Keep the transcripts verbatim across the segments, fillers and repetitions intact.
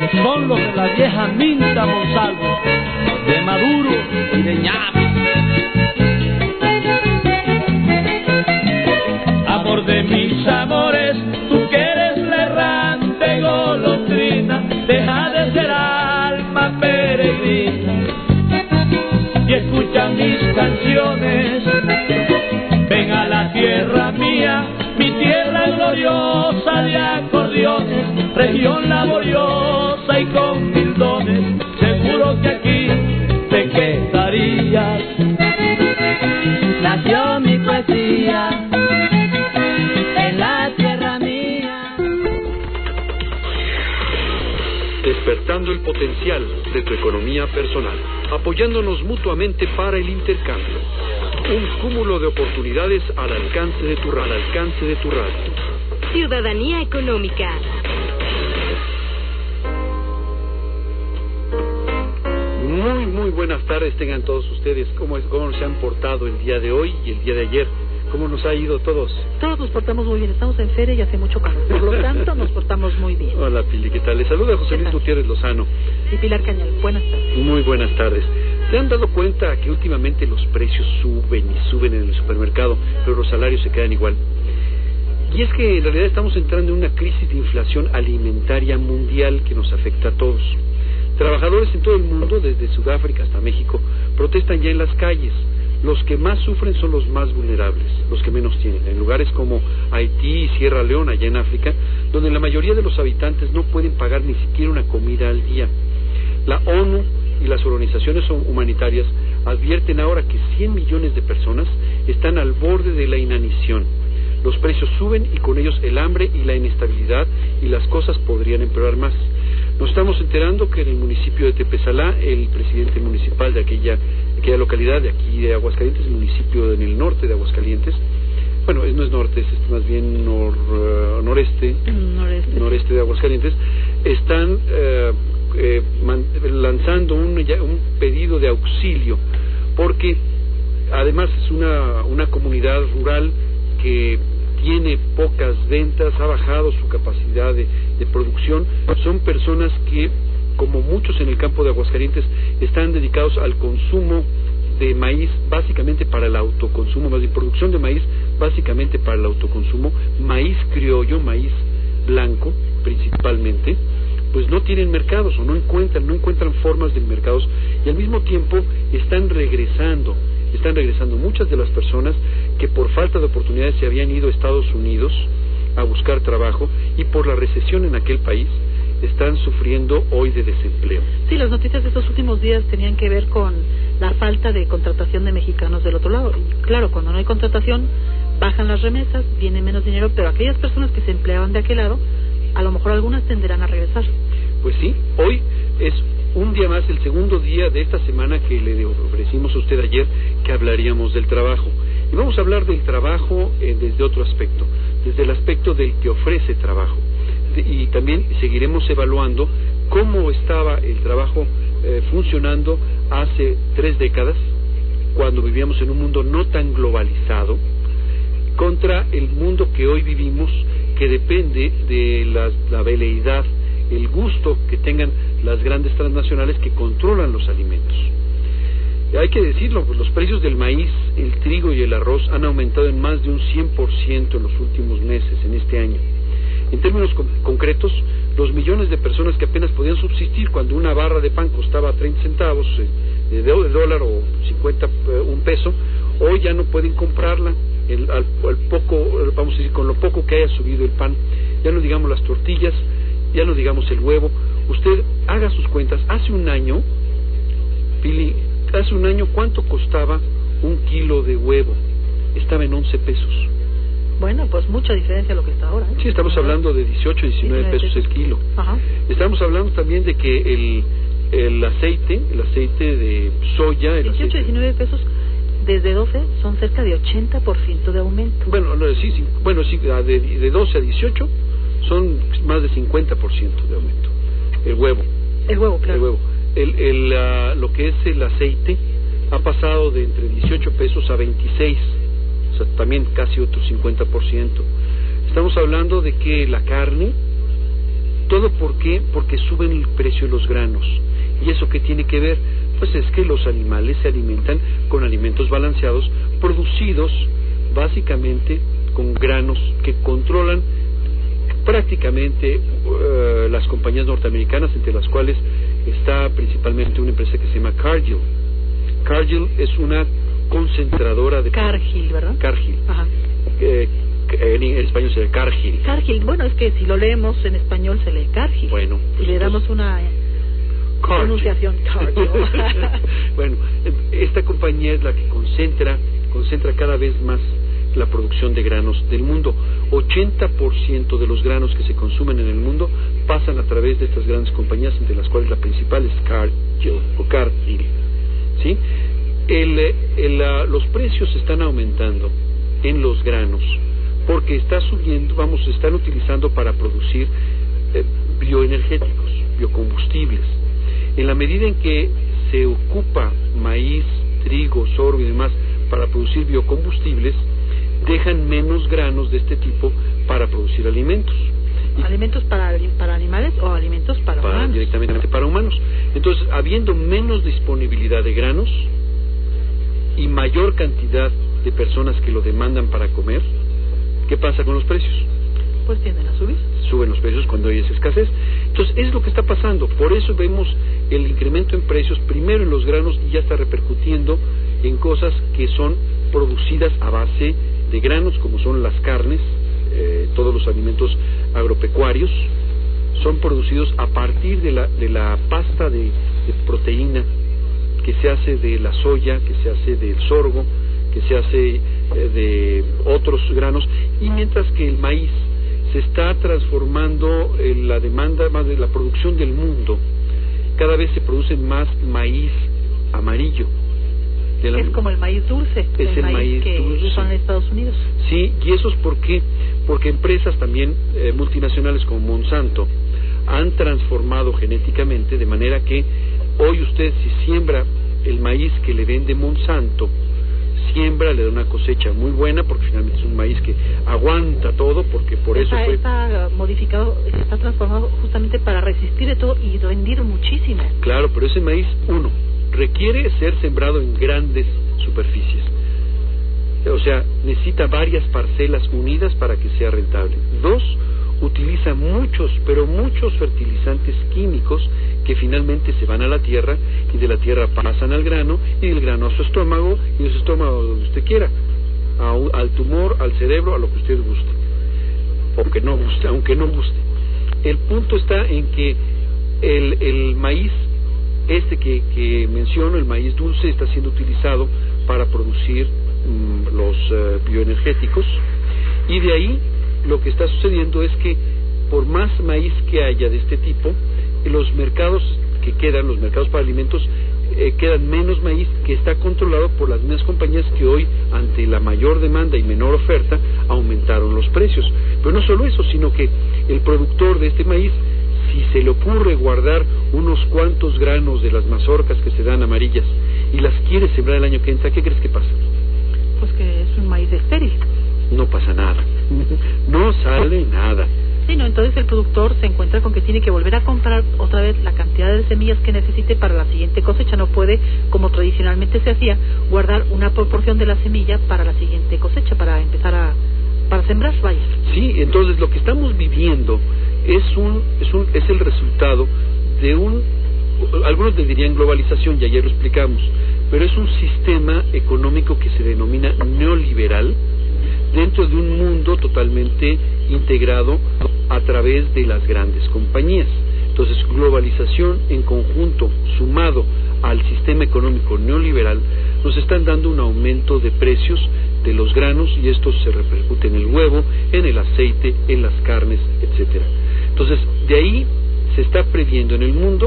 Son los de la vieja Minta Monsalvo, de Maduro y de Ñame. Amor de mis amores, tú que eres la errante golondrina, deja de ser alma peregrina y escucha mis canciones. Ven a la tierra mía, mi tierra gloriosa de acordeones, región laboriosa y con mil dones, seguro que aquí te quedarías. Nació mi poesía en la tierra mía. Despertando el potencial de tu economía personal, apoyándonos mutuamente para el intercambio. Un cúmulo de oportunidades al alcance de tu radio. Al alcance de tu radio. Ciudadanía económica. Muy, muy buenas tardes tengan todos ustedes. ¿Cómo, es, ¿Cómo se han portado el día de hoy y el día de ayer? ¿Cómo nos ha ido todos? Todos nos portamos muy bien. Estamos en feria y hace mucho calor. Por lo tanto, nos portamos muy bien. Hola, Pili, ¿qué tal? Les saluda José Luis Gutiérrez Lozano. Y Pilar Cañal. Buenas tardes. Muy buenas tardes. ¿Se han dado cuenta que últimamente los precios suben y suben en el supermercado, pero los salarios se quedan igual? Y es que en realidad estamos entrando en una crisis de inflación alimentaria mundial que nos afecta a todos. Trabajadores en todo el mundo, desde Sudáfrica hasta México, protestan ya en las calles. Los que más sufren son los más vulnerables, los que menos tienen. En lugares como Haití y Sierra Leona, allá en África, donde la mayoría de los habitantes no pueden pagar ni siquiera una comida al día. La ONU y las organizaciones humanitarias advierten ahora que cien millones de personas están al borde de la inanición. Los precios suben y con ellos el hambre y la inestabilidad, y las cosas podrían empeorar más. Nos estamos enterando que en el municipio de Tepesalá, el presidente municipal de aquella, de aquella localidad, de aquí de Aguascalientes, municipio en el norte de Aguascalientes, bueno, no es norte, es más bien nor, uh, noreste, noreste, noreste de Aguascalientes, están uh, eh, man, lanzando un, un pedido de auxilio, porque además es una, una comunidad rural que tiene pocas ventas, ha bajado su capacidad de, de producción. Son personas que, como muchos en el campo de Aguascalientes, están dedicados al consumo de maíz, básicamente para el autoconsumo, más bien producción de maíz, básicamente para el autoconsumo, maíz criollo, maíz blanco, principalmente, pues no tienen mercados o no encuentran, no encuentran formas de mercados, y al mismo tiempo están regresando, están regresando muchas de las personas que por falta de oportunidades se habían ido a Estados Unidos a buscar trabajo, y por la recesión en aquel país están sufriendo hoy de desempleo. Sí, las noticias de estos últimos días tenían que ver con la falta de contratación de mexicanos del otro lado. Y claro, cuando no hay contratación, bajan las remesas, viene menos dinero, pero aquellas personas que se empleaban de aquel lado, a lo mejor algunas tenderán a regresar. Pues sí, hoy es un día más, el segundo día de esta semana que le ofrecimos a usted ayer que hablaríamos del trabajo. Y vamos a hablar del trabajo eh, desde otro aspecto, desde el aspecto del que ofrece trabajo. De, y también seguiremos evaluando cómo estaba el trabajo eh, funcionando hace tres décadas, cuando vivíamos en un mundo no tan globalizado, contra el mundo que hoy vivimos, que depende de la, la veleidad, el gusto que tengan las grandes transnacionales que controlan los alimentos. Hay que decirlo, pues los precios del maíz, el trigo y el arroz han aumentado en más de un cien por ciento en los últimos meses, en este año. En términos con, concretos, los millones de personas que apenas podían subsistir cuando una barra de pan costaba treinta centavos eh, de, de dólar o cincuenta, eh, un peso, hoy ya no pueden comprarla. El, al, al poco, vamos a decir, con lo poco que haya subido el pan, ya no digamos las tortillas, ya no digamos el huevo. Usted haga sus cuentas. Hace un año, Pili, hace un año, ¿cuánto costaba un kilo de huevo? Estaba en once pesos. Bueno, pues mucha diferencia a lo que está ahora, ¿eh? Sí, estamos hablando de dieciocho, diecinueve pesos el kilo. Ajá. Estamos hablando también de que el, el aceite, el aceite de soya, el dieciocho, aceite... diecinueve pesos, desde doce son cerca de ochenta por ciento de aumento. Bueno, no, sí, sí, bueno, sí, de, de doce a dieciocho son más de cincuenta por ciento de aumento. El huevo. El huevo, claro. El huevo. El, el, uh, lo que es el aceite ha pasado de entre dieciocho pesos a veintiséis, o sea, también casi otro cincuenta por ciento. Estamos hablando de que la carne, ¿Todo por qué? Porque suben el precio de los granos. ¿Y eso qué tiene que ver? Pues es que los animales se alimentan con alimentos balanceados, producidos básicamente con granos que controlan prácticamente uh, las compañías norteamericanas, entre las cuales está principalmente una empresa que se llama Cargill. Cargill es una concentradora de... Cargill, ¿verdad? Cargill. Ajá. Eh, en español se lee Cargill. Cargill, bueno, es que si lo leemos en español se lee Cargill. Bueno. Si le damos una Cargill. pronunciación, Cargill. Bueno, esta compañía es la que concentra, concentra cada vez más la producción de granos del mundo. ochenta por ciento de los granos que se consumen en el mundo pasan a través de estas grandes compañías, entre las cuales la principal es Cargill o Cargill. ¿Sí? El, el, uh, los precios están aumentando en los granos porque está subiendo, vamos, se están utilizando para producir eh, bioenergéticos, biocombustibles. En la medida en que se ocupa maíz, trigo, sorgo y demás para producir biocombustibles, dejan menos granos de este tipo para producir alimentos. Y ¿Alimentos para, para animales o alimentos para, para humanos? Directamente para humanos. Entonces, habiendo menos disponibilidad de granos y mayor cantidad de personas que lo demandan para comer, ¿qué pasa con los precios? Pues tienden a subir. Suben los precios cuando hay esa escasez. Entonces, es lo que está pasando. Por eso vemos el incremento en precios, primero en los granos, y ya está repercutiendo en cosas que son producidas a base de granos, como son las carnes, eh, todos los alimentos agropecuarios, son producidos a partir de la, de la pasta de, de proteína que se hace de la soya, que se hace del sorgo, que se hace eh, de otros granos, y mientras que el maíz se está transformando en la demanda, más de la producción del mundo, cada vez se produce más maíz amarillo. La, es como el maíz dulce, es el, el maíz, maíz que dulce. usan en Estados Unidos. Sí, y eso es por qué, porque empresas también eh, multinacionales como Monsanto han transformado genéticamente, de manera que hoy usted, si siembra el maíz que le vende Monsanto, siembra, le da una cosecha muy buena, porque finalmente es un maíz que aguanta todo, porque por está, eso fue... Está modificado, está transformado justamente para resistir de todo y rendir muchísimo. Claro, pero ese maíz, uno, requiere ser sembrado en grandes superficies. O sea, necesita varias parcelas unidas para que sea rentable. Dos, utiliza muchos, pero muchos fertilizantes químicos que finalmente se van a la tierra y de la tierra pasan al grano y del grano a su estómago y de su estómago a donde usted quiera, a, al tumor, al cerebro, a lo que usted guste, o que no guste, aunque no guste. El punto está en que el, el maíz este que, que menciono, el maíz dulce, está siendo utilizado para producir mmm, los uh, bioenergéticos, y de ahí lo que está sucediendo es que por más maíz que haya de este tipo, los mercados que quedan, los mercados para alimentos, eh, quedan menos maíz, que está controlado por las mismas compañías que hoy, ante la mayor demanda y menor oferta, aumentaron los precios. Pero no solo eso, sino que el productor de este maíz, si se le ocurre guardar unos cuantos granos de las mazorcas que se dan amarillas y las quiere sembrar el año que entra, ¿qué crees que pasa? Pues que es un maíz estéril. No pasa nada, no sale nada. Sí, no, entonces el productor se encuentra con que tiene que volver a comprar otra vez la cantidad de semillas que necesite para la siguiente cosecha. No puede, como tradicionalmente se hacía, guardar una proporción de la semilla para la siguiente cosecha, para empezar a para sembrar, vaya. Sí, entonces lo que estamos viviendo es un es un es el resultado de un, algunos le dirían globalización, y ayer lo explicamos, pero es un sistema económico que se denomina neoliberal, dentro de un mundo totalmente integrado a través de las grandes compañías. Entonces, globalización en conjunto, sumado al sistema económico neoliberal, nos están dando un aumento de precios de los granos, y esto se repercute en el huevo, en el aceite, en las carnes, etcétera. Entonces, de ahí se está previendo en el mundo,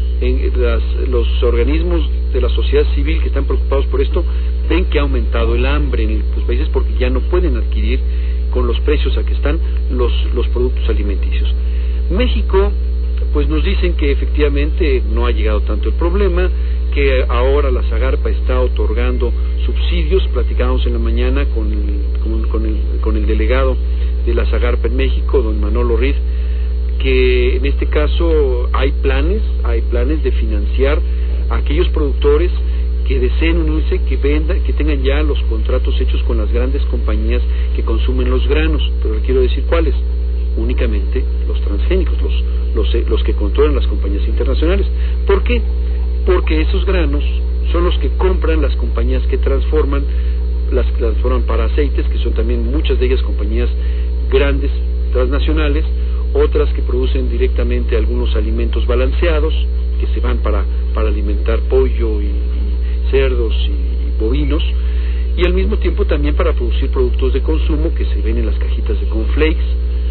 en las, los organismos de la sociedad civil que están preocupados por esto, ven que ha aumentado el hambre en los países porque ya no pueden adquirir con los precios a que están los, los productos alimenticios. México, pues nos dicen que efectivamente no ha llegado tanto el problema, que ahora la Zagarpa está otorgando subsidios. Platicábamos en la mañana con el, con, con el, con el delegado de la Zagarpa en México, don Manolo Riz, que en este caso hay planes, hay planes de financiar a aquellos productores que deseen unirse, que vendan, que tengan ya los contratos hechos con las grandes compañías que consumen los granos. Pero quiero decir cuáles, únicamente los transgénicos, los, los, los que controlan las compañías internacionales. ¿Por qué? Porque esos granos son los que compran las compañías que transforman, las que transforman para aceites, que son también muchas de ellas compañías grandes, transnacionales, otras que producen directamente algunos alimentos balanceados, que se van para, para alimentar pollo y, y cerdos y, y bovinos, y al mismo tiempo también para producir productos de consumo que se ven en las cajitas de cornflakes.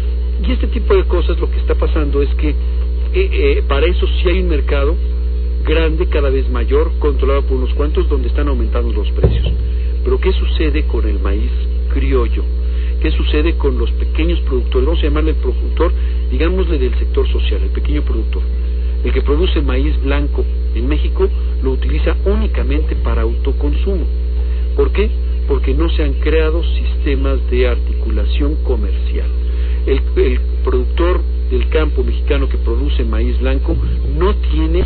Y este tipo de cosas, lo que está pasando es que eh, eh, para eso sí hay un mercado grande, cada vez mayor, controlado por unos cuantos, donde están aumentando los precios. Pero ¿qué sucede con el maíz criollo? ¿Qué sucede con los pequeños productores? Vamos a llamarle el productor, digámosle del sector social, el pequeño productor. El que produce maíz blanco en México lo utiliza únicamente para autoconsumo. ¿Por qué? Porque no se han creado sistemas de articulación comercial. El, el productor del campo mexicano que produce maíz blanco no tiene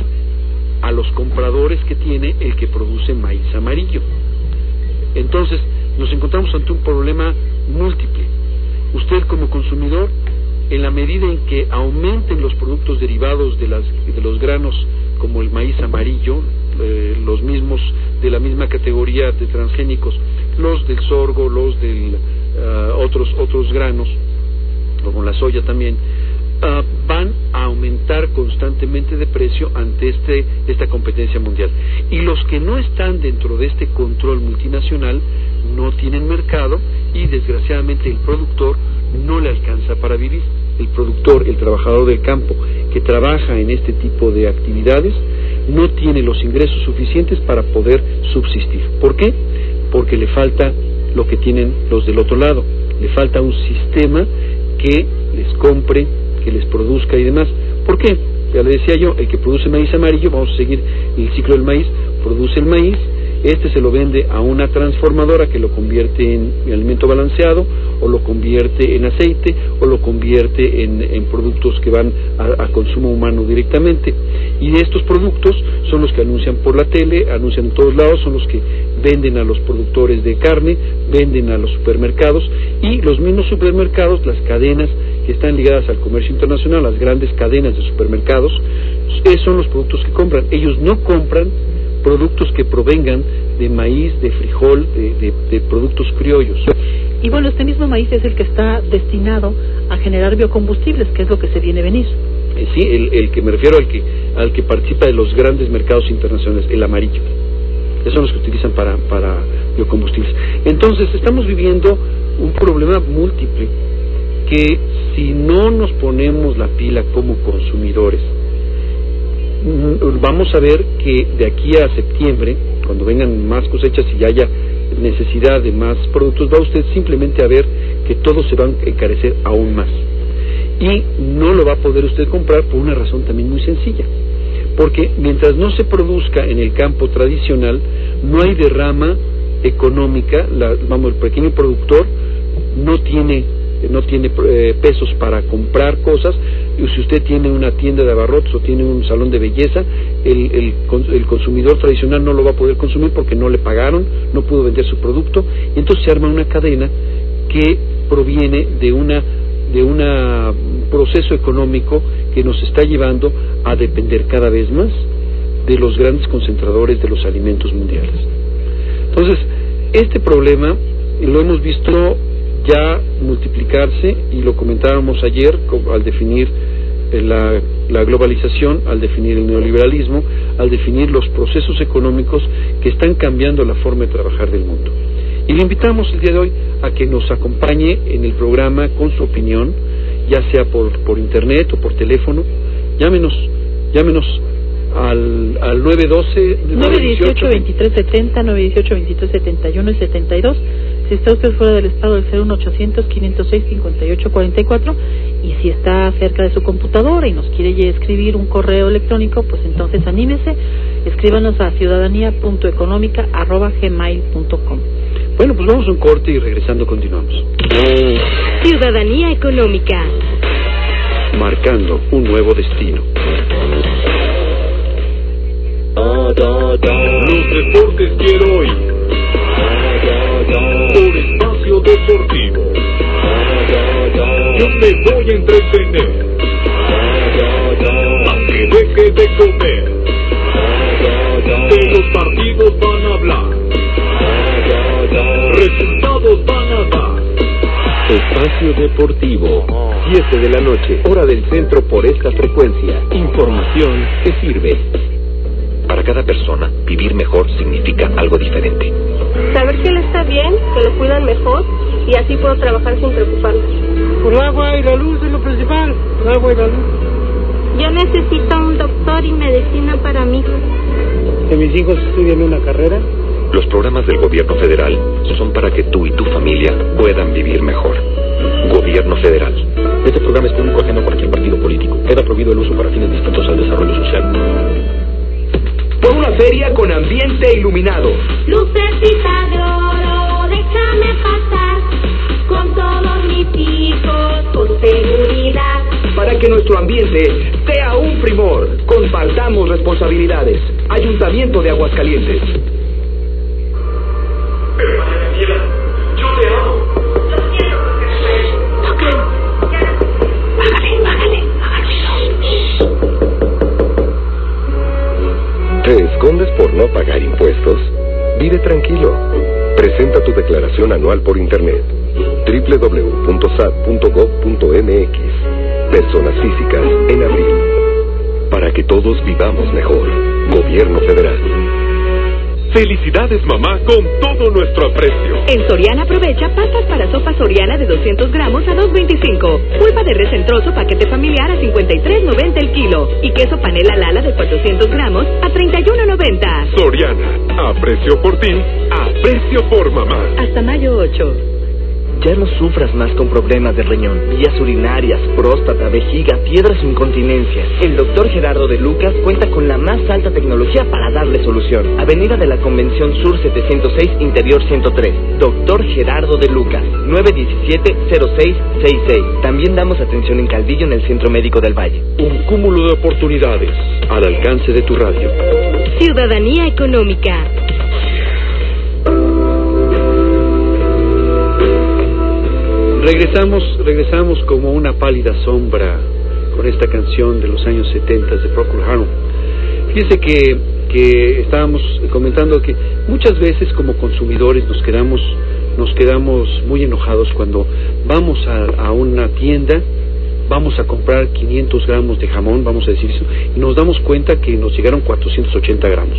a los compradores que tiene el que produce maíz amarillo. Entonces nos encontramos ante un problema múltiple. Usted como consumidor, en la medida en que aumenten los productos derivados de, las, de los granos como el maíz amarillo, eh, los mismos de la misma categoría de transgénicos, los del sorgo, los de uh, otros otros granos, como la soya también, uh, van a aumentar constantemente de precio ante este esta competencia mundial. Y los que no están dentro de este control multinacional no tienen mercado y desgraciadamente el productor no le alcanza para vivir. El productor, el trabajador del campo que trabaja en este tipo de actividades no tiene los ingresos suficientes para poder subsistir. ¿Por qué? Porque le falta lo que tienen los del otro lado, le falta un sistema que les compre, que les produzca y demás. ¿Por qué? Ya le decía yo, el que produce maíz amarillo, vamos a seguir el ciclo del maíz, produce el maíz, este se lo vende a una transformadora que lo convierte en alimento balanceado, o lo convierte en aceite, o lo convierte en, en productos que van a, a consumo humano directamente. Y de estos productos son los que anuncian por la tele, anuncian en todos lados, son los que venden a los productores de carne, venden a los supermercados, y los mismos supermercados, las cadenas que están ligadas al comercio internacional, las grandes cadenas de supermercados, esos son los productos que compran. Ellos no compran productos que provengan de maíz, de frijol, de, de, de productos criollos. Y bueno, este mismo maíz es el que está destinado a generar biocombustibles, que es lo que se viene a venir. Eh, sí, el, el que me refiero al que al que participa de los grandes mercados internacionales, el amarillo. Esos son los que utilizan para, para biocombustibles. Entonces, estamos viviendo un problema múltiple que si no nos ponemos la pila como consumidores, vamos a ver que de aquí a septiembre, cuando vengan más cosechas y haya necesidad de más productos, va usted simplemente a ver que todo se va a encarecer aún más. Y no lo va a poder usted comprar por una razón también muy sencilla. Porque mientras no se produzca en el campo tradicional, no hay derrama económica, la, vamos, el pequeño productor no tiene no tiene eh, pesos para comprar cosas. Y si usted tiene una tienda de abarrotes o tiene un salón de belleza, el, el, el consumidor tradicional no lo va a poder consumir porque no le pagaron, no pudo vender su producto, y entonces se arma una cadena que proviene de una de un proceso económico que nos está llevando a depender cada vez más de los grandes concentradores de los alimentos mundiales. Entonces, este problema lo hemos visto ya multiplicarse, y lo comentábamos ayer al definir la, la globalización, al definir el neoliberalismo, al definir los procesos económicos que están cambiando la forma de trabajar del mundo. Y le invitamos el día de hoy a que nos acompañe en el programa con su opinión, ya sea por, por internet o por teléfono. Llámenos, llámenos al, al nueve doce, nueve dieciocho, veintitrés setenta, nueve dieciocho, veintitrés setenta y uno y setenta y dos. Si está usted fuera del estado, del cero uno ochocientos, quinientos seis, cincuenta y ocho cuarenta y cuatro. Y si está cerca de su computadora y nos quiere escribir un correo electrónico, pues entonces anímese, escríbanos a ciudadanía punto económica arroba gmail punto com. Bueno, pues vamos a un corte y regresando continuamos. Ciudadanía Económica. marcando un nuevo destino. Los deportes quiero oír por Espacio Deportivo. Yo me voy a entretener a que deje de comer. De los partidos van a hablar, resultados van a dar. Espacio Deportivo, siete de la noche, hora del centro por esta frecuencia. Información que sirve. Para cada persona, vivir mejor significa algo diferente. Saber que él está bien, que lo cuidan mejor y así puedo trabajar sin preocuparme. Por el agua y la luz es lo principal, el agua y la luz. Yo necesito un doctor y medicina para mi hijo. Que mis hijos estudien una carrera. Los programas del gobierno federal son para que tú y tu familia puedan vivir mejor. Gobierno federal. Este programa es público ajeno a cualquier partido político. Queda prohibido el uso para fines distintos al desarrollo social. Por una feria con ambiente iluminado. Lucecita de oro, déjame pasar con todos mis hijos con seguridad. Para que nuestro ambiente sea un primor, compartamos responsabilidades. Ayuntamiento de Aguascalientes. Pero María Daniela, yo te amo. Lo siento porque me parece. No creo. Bájale, bájale, bájale. ¿Te escondes por no pagar impuestos? Vive tranquilo. Presenta tu declaración anual por internet. doble u doble u doble u punto s a t punto gov punto m x. Personas físicas en abril. Para que todos vivamos mejor. Gobierno Federal. Felicidades, mamá, con todo nuestro aprecio. En Soriana aprovecha pastas para sopa Soriana de doscientos gramos a dos veinticinco. Pulpa de res en trozo paquete familiar a cincuenta y tres noventa el kilo. Y queso panela Lala de cuatrocientos gramos a treinta y uno noventa. Soriana, aprecio por ti, aprecio por mamá. Hasta mayo ocho. Ya no sufras más con problemas de riñón, vías urinarias, próstata, vejiga, piedras o incontinencia. El doctor Gerardo de Lucas cuenta con la más alta tecnología para darle solución. Avenida de la Convención Sur setecientos seis, Interior ciento tres. Doctor Gerardo de Lucas, nueve diecisiete cero seis sesenta y seis. También damos atención en Calvillo en el Centro Médico del Valle. Un cúmulo de oportunidades al alcance de tu radio. Ciudadanía económica. Regresamos, regresamos como una pálida sombra con esta canción de los años setenta de Procol Harum. Fíjese que, que estábamos comentando que muchas veces como consumidores nos quedamos, nos quedamos muy enojados cuando vamos a, a una tienda, vamos a comprar quinientos gramos de jamón, vamos a decir eso, y nos damos cuenta que nos llegaron cuatrocientos ochenta gramos.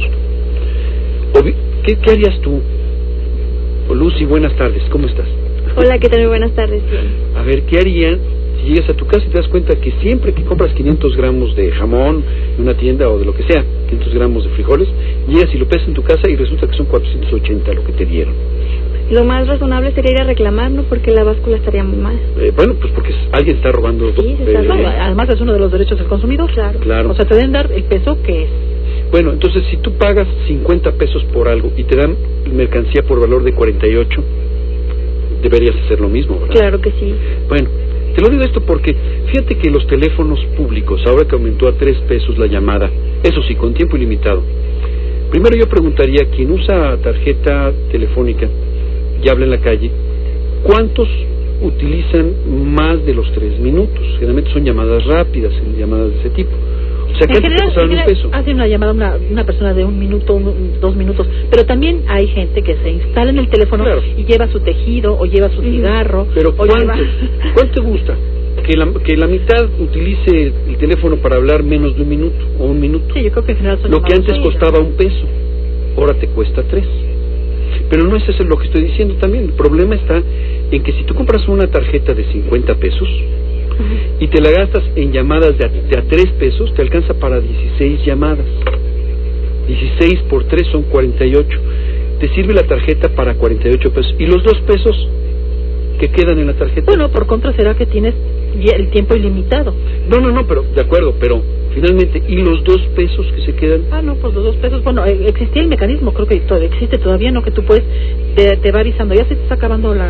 ¿Qué, qué harías tú? Lucy, buenas tardes, ¿cómo estás? Hola, ¿qué tal? Muy buenas tardes. A ver, ¿qué harían si llegas a tu casa y te das cuenta que siempre que compras quinientos gramos de jamón en una tienda o de lo que sea, quinientos gramos de frijoles, llegas y lo pesas en tu casa y resulta que son cuatrocientos ochenta lo que te dieron? Lo más razonable sería ir a reclamar, ¿no? Porque la báscula estaría muy mal. Eh, bueno, pues porque alguien está robando. Sí, se está eh, robando. Además es uno de los derechos del consumidor. Claro. Claro. O sea, te deben dar el peso que es. Bueno, entonces si tú pagas cincuenta pesos por algo y te dan mercancía por valor de cuarenta y ocho, deberías hacer lo mismo, ¿verdad? Claro que sí. Bueno, te lo digo esto porque fíjate que los teléfonos públicos, ahora que aumentó a tres pesos la llamada, eso sí, con tiempo ilimitado. Primero yo preguntaría, quien usa tarjeta telefónica y habla en la calle, ¿cuántos utilizan más de los tres minutos? Generalmente son llamadas rápidas, llamadas de ese tipo. O sea, en general, en general hace una llamada una, una persona de un minuto, un, dos minutos, pero también hay gente que se instala en el teléfono, claro, y lleva su tejido o lleva su cigarro. Pero o ¿cuánto, lleva... ¿cuánto te gusta? Que la, que la mitad utilice el teléfono para hablar menos de un minuto o un minuto. Sí, yo creo que en general son lo que antes costaba un peso, ahora te cuesta tres. Pero no es eso lo que estoy diciendo también. El problema está en que si tú compras una tarjeta de cincuenta pesos y te la gastas en llamadas de a, de a tres pesos, te alcanza para dieciséis llamadas. dieciséis por tres son cuarenta y ocho. Te sirve la tarjeta para cuarenta y ocho pesos. ¿Y los dos pesos que quedan en la tarjeta? Bueno, por contra será que tienes el tiempo ilimitado. No, no, no, pero de acuerdo, pero finalmente, ¿y los dos pesos que se quedan? Ah, no, pues los dos pesos, bueno, existía el mecanismo, creo que todavía existe todavía, ¿no? Que tú puedes, te, te va avisando, ya se te está acabando la,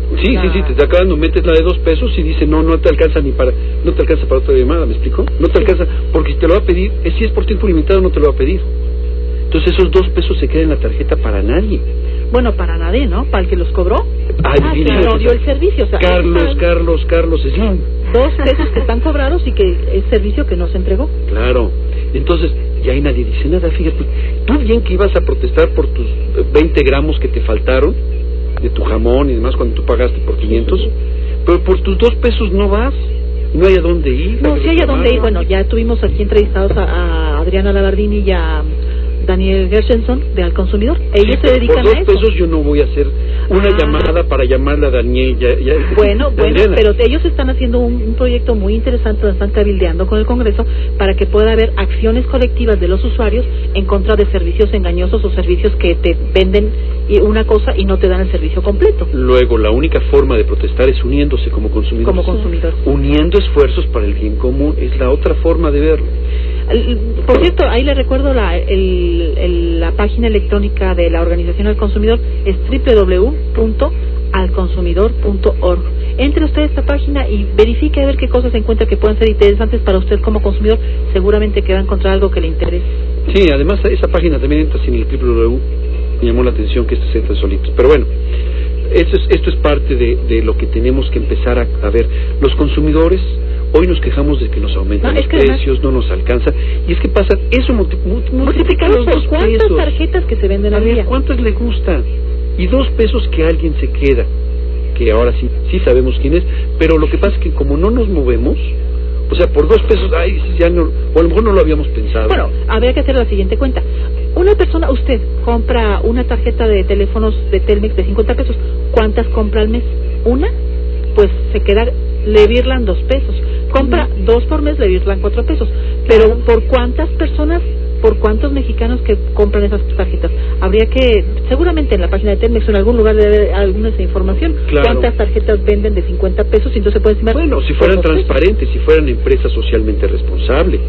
Sí, la... sí, sí, te está acabando, metes la de dos pesos y dice, no, no te alcanza ni para, no te alcanza para otra llamada, ¿me explico? No te alcanza, porque si te lo va a pedir, eh, si es por tiempo limitado no te lo va a pedir. Entonces esos dos pesos se quedan en la tarjeta para nadie. Bueno, para nadie, ¿no? Para el que los cobró. Ay, ah, mira, claro, dio el servicio. O sea, Carlos, están... Carlos, Carlos, es bien. Dos pesos que están cobrados y que es servicio que no se entregó. Claro. Entonces, ya ahí nadie dice nada, fíjate. Tú bien que ibas a protestar por tus veinte gramos que te faltaron de tu jamón y demás cuando tú pagaste por quinientos, sí, pero por tus dos pesos no vas, no hay a dónde ir. No, sí hay a dónde ir. Bueno, ya tuvimos aquí entrevistados a, a Adriana Labardini y a Daniel Gershenson de Al Consumidor. Ellos sí, se dedican por dos a eso. pesos yo no voy a hacer una ah. llamada para llamarle a Daniel. Ya, ya, bueno, bueno, pero ellos están haciendo un, un proyecto muy interesante donde están cabildeando con el Congreso para que pueda haber acciones colectivas de los usuarios en contra de servicios engañosos o servicios que te venden una cosa y no te dan el servicio completo. Luego, la única forma de protestar es uniéndose como consumidores. Como consumidor. Uniendo esfuerzos para el bien común, es la otra forma de verlo. Por cierto, ahí le recuerdo la, el, el, la página electrónica de la Organización del Consumidor, es doble u doble u doble u punto al consumidor punto org. Entre usted a esta página y verifique a ver qué cosas encuentra que puedan ser interesantes para usted como consumidor. Seguramente que va a encontrar algo que le interese. Sí, además esa página también entra sin el doble u doble u doble u. Me llamó la atención que estos entran solitos. Pero bueno, esto es, esto es parte de, de lo que tenemos que empezar a, a ver. Los consumidores, hoy nos quejamos de que nos aumentan no, los precios, además, no nos alcanza. Y es que pasa, eso multi, multi, multiplicamos por cuántas pesos. Tarjetas que se venden al día. ¿Cuántas le gusta? Y dos pesos que alguien se queda, que ahora sí, sí sabemos quién es, pero lo que pasa es que como no nos movemos, o sea, por dos pesos, ay, ya no, o a lo mejor no lo habíamos pensado. Bueno, habría que hacer la siguiente cuenta. Una persona, usted compra una tarjeta de teléfonos de Telmex de cincuenta pesos, ¿cuántas compra al mes? ¿Una? Pues se queda, le virlan dos pesos. Compra uh-huh. dos por mes, le virlan cuatro pesos. Pero claro. ¿por cuántas personas, por cuántos mexicanos que compran esas tarjetas? Habría que, seguramente en la página de Telmex o en algún lugar debe haber alguna esa información. Claro. ¿Cuántas tarjetas venden de cincuenta pesos? Y entonces se puede estimar. Bueno, si fueran transparentes, si fueran empresas socialmente responsables,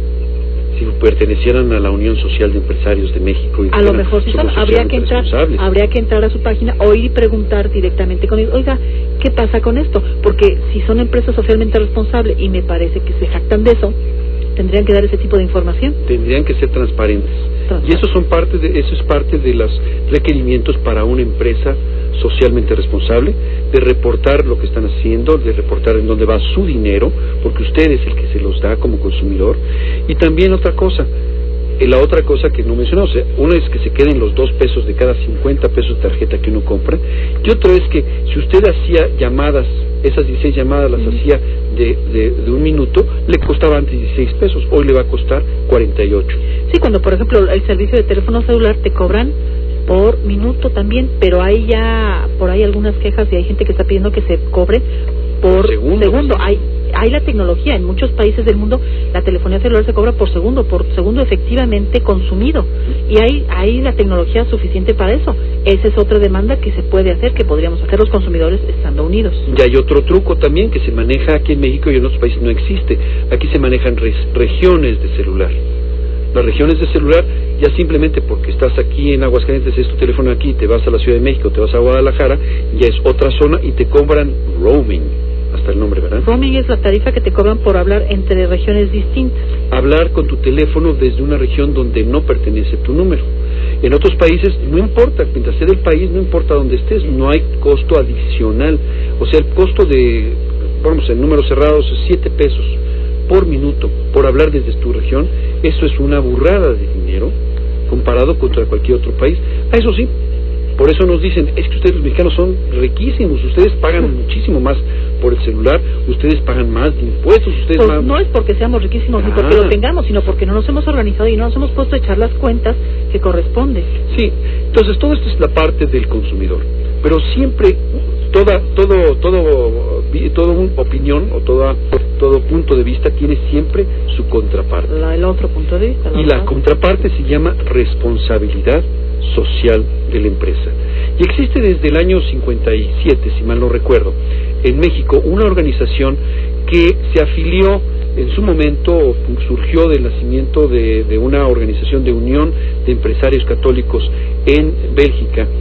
si pertenecieran a la Unión Social de Empresarios de México y a lo mejor sí son, habría que entrar habría que entrar a su página o ir y preguntar directamente con ellos, oiga, ¿qué pasa con esto? Porque si son empresas socialmente responsables y me parece que se jactan de eso, tendrían que dar ese tipo de información. Tendrían que ser transparentes. Y eso son parte de eso es parte de los requerimientos para una empresa socialmente responsable, de reportar lo que están haciendo, de reportar en dónde va su dinero, porque usted es el que se los da como consumidor. Y también otra cosa, eh, la otra cosa que no mencionó, o sea, una es que se queden los dos pesos de cada cincuenta pesos de tarjeta que uno compra, y otra es que si usted hacía llamadas, esas dieciséis llamadas las mm. hacía de, de, de un minuto, le costaba antes dieciséis pesos, hoy le va a costar cuarenta y ocho. Sí, cuando por ejemplo el servicio de teléfono celular te cobran por minuto también, pero hay ya por ahí algunas quejas y hay gente que está pidiendo que se cobre por segundo. segundo. Hay hay la tecnología, en muchos países del mundo la telefonía celular se cobra por segundo, por segundo efectivamente consumido, y hay hay la tecnología suficiente para eso. Esa es otra demanda que se puede hacer, que podríamos hacer los consumidores estando unidos. Y hay otro truco también que se maneja aquí en México y en otros países no existe. Aquí se manejan res, regiones de celular. Las regiones de celular, ya simplemente porque estás aquí en Aguascalientes, es tu teléfono aquí, te vas a la Ciudad de México, te vas a Guadalajara, ya es otra zona y te cobran roaming, hasta el nombre, ¿verdad? Roaming es la tarifa que te cobran por hablar entre regiones distintas. Hablar con tu teléfono desde una región donde no pertenece tu número. En otros países no importa, mientras sea del país, no importa dónde estés, no hay costo adicional. O sea, el costo de, vamos, en números cerrados, es siete pesos por minuto, por hablar desde tu región. Eso es una burrada de dinero comparado contra cualquier otro país. Ah, eso sí, por eso nos dicen, es que ustedes los mexicanos son riquísimos, ustedes pagan muchísimo más por el celular, ustedes pagan más de impuestos, ustedes pues más... No es porque seamos riquísimos, ah. ni porque lo tengamos, sino porque no nos hemos organizado y no nos hemos puesto a echar las cuentas que corresponde. Sí, entonces todo esto es la parte del consumidor, pero siempre toda todo todo todo una opinión o toda todo punto de vista tiene siempre su contraparte. La, el otro punto de vista. Y la contraparte se llama responsabilidad social de la empresa. Y existe desde el año cincuenta y siete, si mal no recuerdo, en México una organización que se afilió en su momento, surgió del nacimiento de, de una organización de unión de empresarios católicos en Bélgica,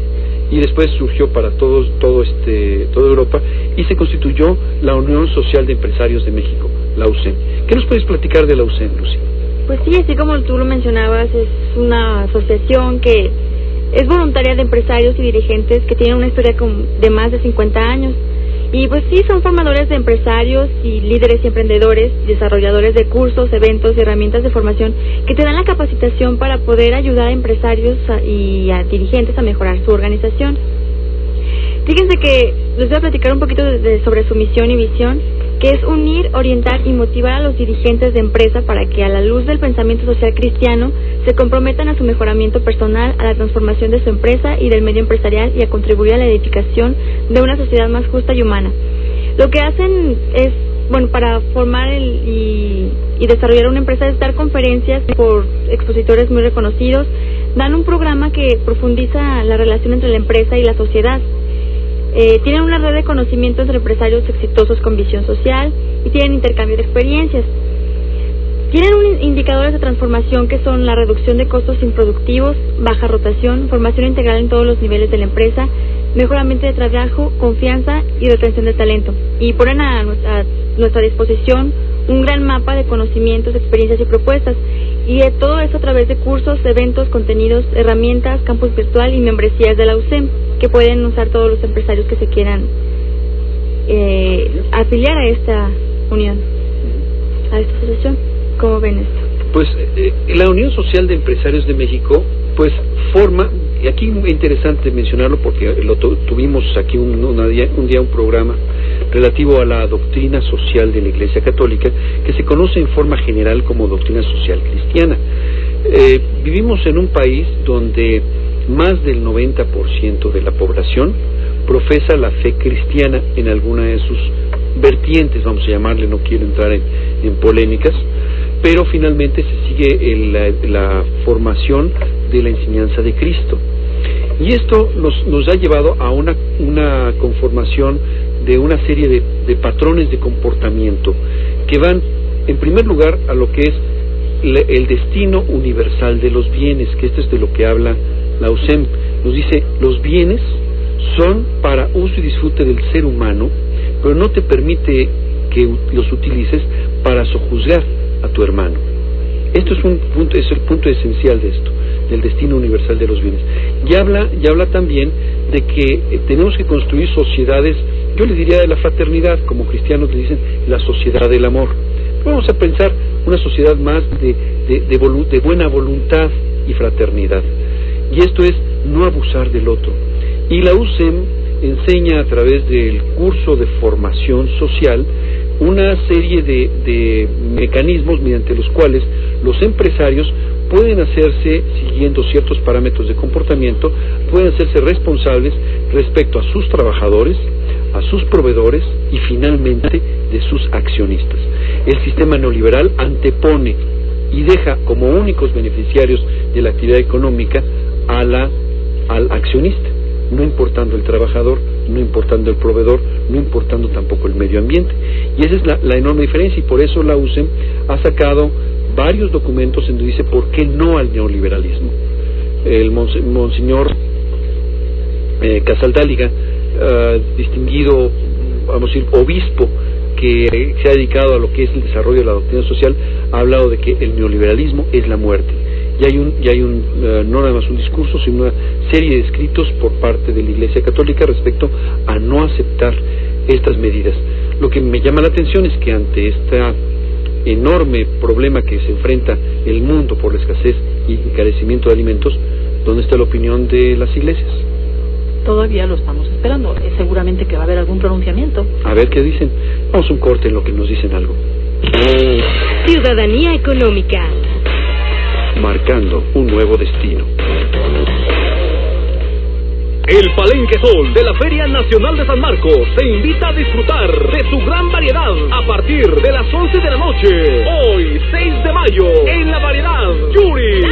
y después surgió para todos, todo este, toda Europa, y se constituyó la Unión Social de Empresarios de México, la U C E M. ¿Qué nos puedes platicar de la U C E M, Lucy? Pues sí, así como tú lo mencionabas, es una asociación que es voluntaria de empresarios y dirigentes que tienen una historia de más de cincuenta años. Y pues sí, son formadores de empresarios y líderes y emprendedores, desarrolladores de cursos, eventos y herramientas de formación que te dan la capacitación para poder ayudar a empresarios y a dirigentes a mejorar su organización. Fíjense que les voy a platicar un poquito de, de, sobre su misión y visión, que es unir, orientar y motivar a los dirigentes de empresa para que a la luz del pensamiento social cristiano se comprometan a su mejoramiento personal, a la transformación de su empresa y del medio empresarial y a contribuir a la edificación de una sociedad más justa y humana. Lo que hacen es, bueno, para formar el, y, y desarrollar una empresa es dar conferencias por expositores muy reconocidos, dan un programa que profundiza la relación entre la empresa y la sociedad. Eh, tienen una red de conocimientos entre empresarios exitosos con visión social y tienen intercambio de experiencias. Tienen un indicadores de transformación que son la reducción de costos improductivos, baja rotación, formación integral en todos los niveles de la empresa, mejor ambiente de trabajo, confianza y retención de talento. Y ponen a nuestra, a nuestra disposición un gran mapa de conocimientos, experiencias y propuestas. Y de todo eso a través de cursos, eventos, contenidos, herramientas, campus virtual y membresías de la U C E M, que pueden usar todos los empresarios que se quieran eh, afiliar a esta unión, a esta asociación. ¿Cómo ven esto? Pues eh, la Unión Social de Empresarios de México, pues forma, y aquí es interesante mencionarlo porque lo tu, tuvimos aquí un, una día, un día un programa relativo a la doctrina social de la Iglesia Católica, que se conoce en forma general como doctrina social cristiana. Eh, vivimos en un país donde más del noventa por ciento de la población profesa la fe cristiana en alguna de sus vertientes, vamos a llamarle, no quiero entrar en, en polémicas, pero finalmente se sigue el, la, la formación de la enseñanza de Cristo. Y esto nos, nos ha llevado a una, una conformación de una serie de, de patrones de comportamiento que van, en primer lugar, a lo que es le, el destino universal de los bienes, que esto es de lo que habla la U C E M. Nos dice, los bienes son para uso y disfrute del ser humano, pero no te permite que los utilices para sojuzgar a tu hermano. Esto es un punto, es el punto esencial de esto, del destino universal de los bienes. Y habla, y habla también de que eh, tenemos que construir sociedades, yo le diría de la fraternidad, como cristianos le dicen, la sociedad del amor. Pero vamos a pensar una sociedad más de, de, de, volu de buena voluntad y fraternidad. Y esto es no abusar del otro. Y la U C E M enseña a través del curso de formación social una serie de, de mecanismos mediante los cuales los empresarios pueden hacerse, siguiendo ciertos parámetros de comportamiento, pueden hacerse responsables respecto a sus trabajadores, a sus proveedores y finalmente de sus accionistas. El sistema neoliberal antepone y deja como únicos beneficiarios de la actividad económica a la, al accionista, no importando el trabajador, no importando el proveedor, no importando tampoco el medio ambiente. Y esa es la, la enorme diferencia, y por eso la U C E M ha sacado varios documentos en donde dice por qué no al neoliberalismo. El monseñor eh, Casaldáliga, uh, distinguido, vamos a decir, obispo, que se ha dedicado a lo que es el desarrollo de la doctrina social, ha hablado de que el neoliberalismo es la muerte. Y hay un, y hay un uh, no nada más un discurso, sino una serie de escritos por parte de la Iglesia Católica respecto a no aceptar estas medidas. Lo que me llama la atención es que ante este enorme problema que se enfrenta el mundo por la escasez y encarecimiento de alimentos, ¿dónde está la opinión de las iglesias? Todavía lo estamos esperando. Es seguramente que va a haber algún pronunciamiento. A ver qué dicen. Vamos a un corte en lo que nos dicen algo. Ciudadanía económica. Marcando un nuevo destino. El Palenque Sol de la Feria Nacional de San Marcos te invita a disfrutar de su gran variedad a partir de las once de la noche. Hoy, seis de mayo, en la variedad Yuri.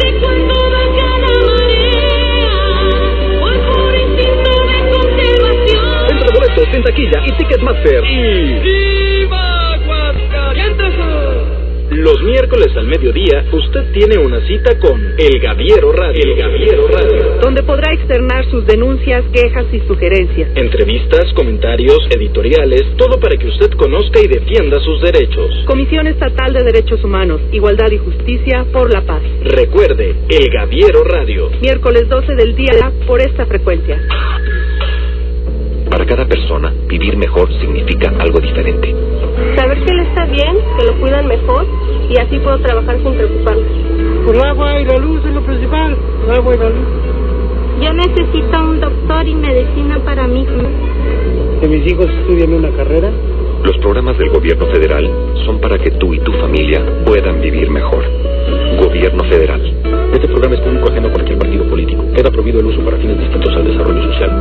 Entre boletos en taquilla y Ticketmaster. Y... ¡Viva Aguascalientes! Los miércoles al mediodía, usted tiene una cita con El Gaviero Radio. El Gaviero Radio. Donde podrá externar sus denuncias, quejas y sugerencias. Entrevistas, comentarios, editoriales, todo para que usted conozca y defienda sus derechos. Comisión Estatal de Derechos Humanos, Igualdad y Justicia por la Paz. Recuerde, El Gaviero Radio. Miércoles doce del día por esta frecuencia. Para cada persona, vivir mejor significa algo diferente. Saber que él está bien, que lo cuidan mejor y así puedo trabajar sin preocuparme. Por el agua y la luz es lo principal, el agua y la luz. Yo necesito un doctor y medicina para mí. Que mis hijos estudien una carrera. Los programas del gobierno federal son para que tú y tu familia puedan vivir mejor. Gobierno federal. Este programa es público ajeno a cualquier partido político. Queda prohibido el uso para fines distintos al desarrollo social.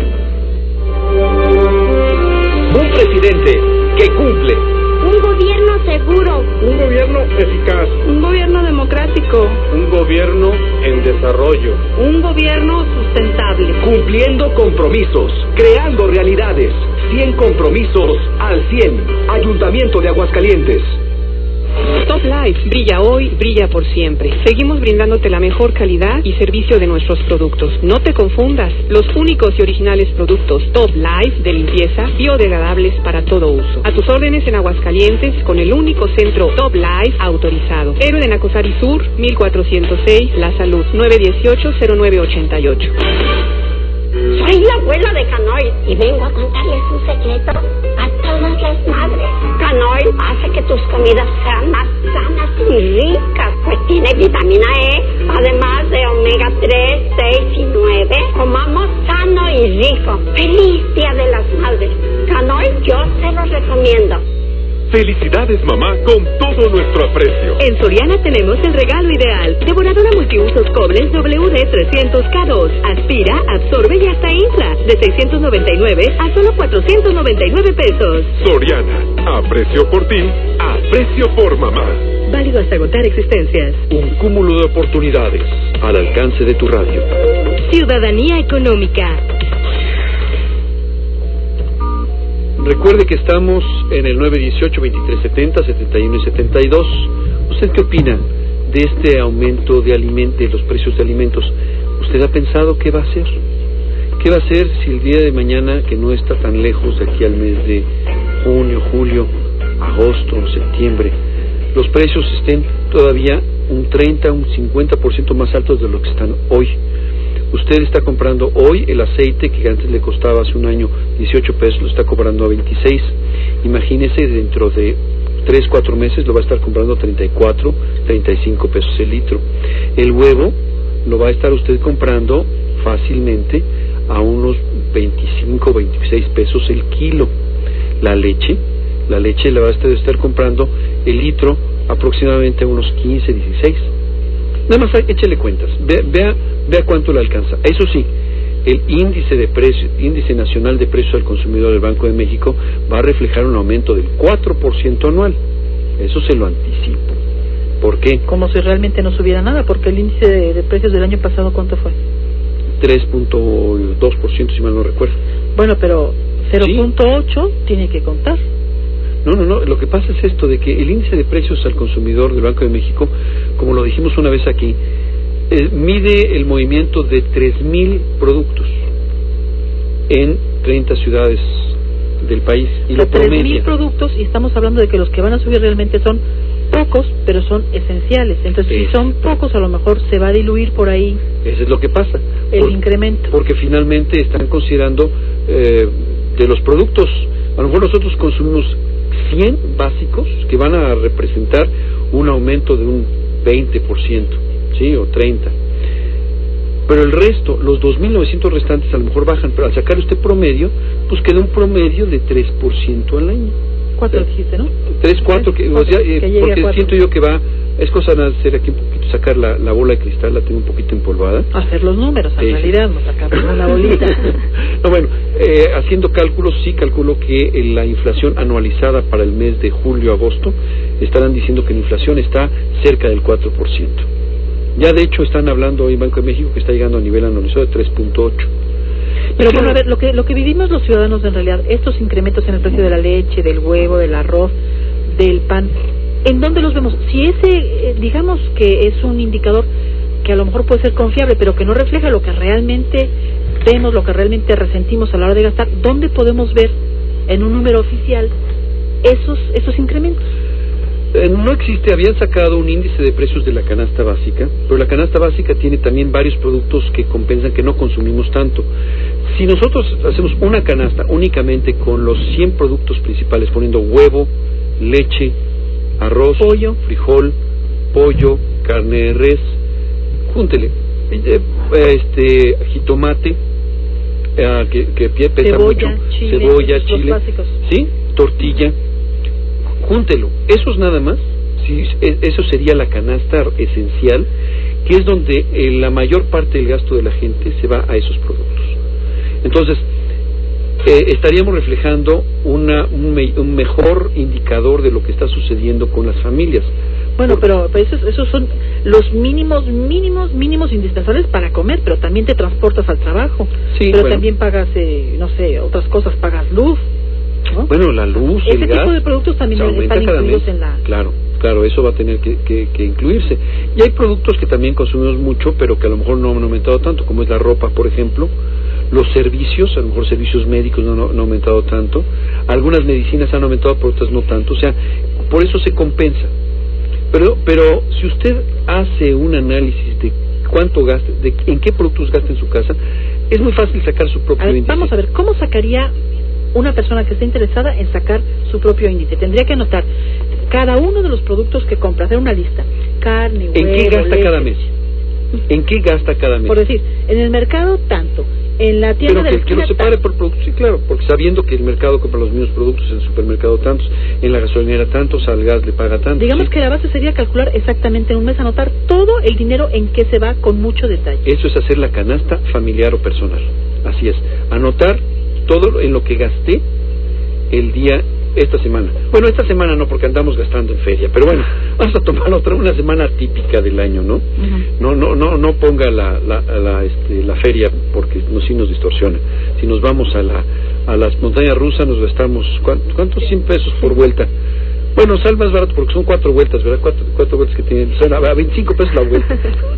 Un presidente que cumple. Un gobierno seguro. Un gobierno eficaz. Un gobierno democrático. Un gobierno en desarrollo. Un gobierno sustentable. Cumpliendo compromisos, creando realidades. cien compromisos al cien. Ayuntamiento de Aguascalientes. Top Life brilla hoy, brilla por siempre. Seguimos brindándote la mejor calidad y servicio de nuestros productos. No te confundas, los únicos y originales productos Top Life de limpieza biodegradables para todo uso. A tus órdenes en Aguascalientes con el único centro Top Life autorizado. Héroe de Nacosari Sur, mil cuatrocientos seis, La Salud, nueve uno ocho, cero nueve ocho ocho. Soy la abuela de Canoy y vengo a contarles un secreto a todas las madres. Canoy hace que tus comidas sean más sanas y ricas, pues tiene vitamina E, además de omega tres, seis y nueve. Comamos sano y rico. ¡Feliz Día de las Madres! Canoy, yo se los recomiendo. Felicidades, mamá, con todo nuestro aprecio. En Soriana tenemos el regalo ideal. Devoradora multiusos Koblenz W D trescientos K dos. Aspira, absorbe y hasta infla. De seiscientos noventa y nueve a solo cuatrocientos noventa y nueve pesos. Soriana, aprecio por ti, aprecio por mamá. Válido hasta agotar existencias. Un cúmulo de oportunidades al alcance de tu radio. Ciudadanía económica. Recuerde que estamos en el nueve dieciocho, veintitrés setenta, setenta y uno y setenta y dos. ¿Usted qué opina de este aumento de alimentos, de los precios de alimentos? ¿Usted ha pensado qué va a hacer? ¿Qué va a hacer si el día de mañana, que no está tan lejos de aquí al mes de junio, julio, agosto, septiembre, los precios estén todavía un treinta, un cincuenta por ciento más altos de lo que están hoy? Usted está comprando hoy el aceite que antes le costaba hace un año dieciocho pesos, lo está cobrando a veintiséis. Imagínese, dentro de tres, cuatro meses lo va a estar comprando a treinta y cuatro, treinta y cinco pesos el litro. El huevo lo va a estar usted comprando fácilmente a unos veinticinco, veintiséis pesos el kilo. La leche, la leche la va a estar, estar comprando el litro aproximadamente a unos quince, dieciséis. Nada más échele cuentas, vea, vea, vea cuánto le alcanza. Eso sí, el índice de precio, índice nacional de precios al consumidor del Banco de México va a reflejar un aumento del cuatro por ciento anual. Eso se lo anticipo. ¿Por qué? Como si realmente no subiera nada, porque el índice de, de precios del año pasado, ¿cuánto fue? tres punto dos por ciento, si mal no recuerdo. Bueno, pero cero punto ocho ¿Sí? tiene que contar. No, no, no, lo que pasa es esto, de que el índice de precios al consumidor del Banco de México, como lo dijimos una vez aquí, eh, mide el movimiento de tres mil productos en treinta ciudades del país y lo promedia. tres mil productos, y estamos hablando de que los que van a subir realmente son pocos, pero son esenciales. Entonces, si son pocos, a lo mejor se va a diluir por ahí. Eso es lo que pasa. El por, incremento. Porque finalmente están considerando eh, de los productos, a lo mejor nosotros consumimos cien básicos que van a representar un aumento de un veinte por ciento, ¿sí? O treinta. Pero el resto, los dos mil novecientos restantes a lo mejor bajan, pero al sacar este promedio, pues queda un promedio de tres por ciento al año. Cuatro o sea, dijiste, ¿no? Tres, cuatro, que, o sea, eh, que porque siento yo que va, es cosa de hacer aquí un poquito, sacar la, la bola de cristal, la tengo un poquito empolvada. Hacer los números, en sí. realidad, no sacar la bolita. No, bueno, eh, haciendo cálculos, sí calculo que eh, la inflación anualizada para el mes de julio-agosto, estarán diciendo que la inflación está cerca del cuatro por ciento. Ya de hecho están hablando hoy en Banco de México que está llegando a nivel anualizado de tres punto ocho. Pero bueno, a ver, lo que lo que vivimos los ciudadanos en realidad, estos incrementos en el precio de la leche, del huevo, del arroz, del pan, ¿En dónde los vemos? Si ese, eh, digamos que es un indicador que a lo mejor puede ser confiable, pero que no refleja lo que realmente vemos, lo que realmente resentimos a la hora de gastar, ¿dónde podemos ver en un número oficial esos esos incrementos? Eh, no existe, habían sacado un índice de precios de la canasta básica, pero la canasta básica tiene también varios productos que compensan que no consumimos tanto. Si nosotros hacemos una canasta únicamente con los cien productos principales, poniendo huevo, leche, arroz, pollo, frijol, pollo, carne de res, júntele, eh, este, jitomate, eh, que, que pesa cebolla, mucho, chile, cebolla, chile, ¿sí? Tortilla, júntelo, eso es nada más, sí, eso sería la canasta esencial, que es donde eh, la mayor parte del gasto de la gente se va a esos productos. Entonces, eh, estaríamos reflejando una, un, me, un mejor indicador de lo que está sucediendo con las familias. Bueno, pero, pero esos, esos son los mínimos, mínimos, mínimos indispensables para comer, pero también te transportas al trabajo. Sí, pero bueno, también pagas, eh, no sé, otras cosas, pagas luz, ¿no? Bueno, la luz, ese el tipo gas, de productos también están incluidos en la... Claro, claro, eso va a tener que, que, que incluirse. Y hay productos que también consumimos mucho, pero que a lo mejor no han aumentado tanto, como es la ropa, por ejemplo. Los servicios, a lo mejor servicios médicos no, no, no han aumentado tanto. Algunas medicinas han aumentado, pero otras no tanto. O sea, por eso se compensa. Pero, pero si usted hace un análisis de cuánto gasta, de en qué productos gasta en su casa, es muy fácil sacar su propio a ver, índice. Vamos a ver, ¿cómo sacaría una persona que esté interesada en sacar su propio índice? Tendría que anotar cada uno de los productos que compra, hacer una lista: carne, huevo, ¿en qué gasta leche, cada mes? ¿En qué gasta cada mes? Por decir, en el mercado tanto, en la tienda pero de que, que lo separe por productos, sí, claro, porque sabiendo que el mercado compra los mismos productos, en el supermercado tantos, en la gasolinera tantos, al gas le paga tanto. Digamos ¿sí? que la base sería calcular exactamente en un mes, anotar todo el dinero en que se va con mucho detalle. Eso es hacer la canasta familiar o personal. Así es, anotar todo en lo que gasté el día, esta semana. Bueno, esta semana no, porque andamos gastando en feria, pero bueno, vamos a tomar otra, una semana típica del año, ¿no? Uh-huh. No, no, no, no ponga la, la, la, este, la feria, porque no, sí nos distorsiona. Si nos vamos a la, a las montañas rusas, nos gastamos, ¿cuántos? ¿Cuántos? cien pesos por vuelta. Bueno, sale más barato porque son cuatro vueltas, ¿verdad? Cuatro, cuatro vueltas que tienen, son a veinticinco pesos la vuelta.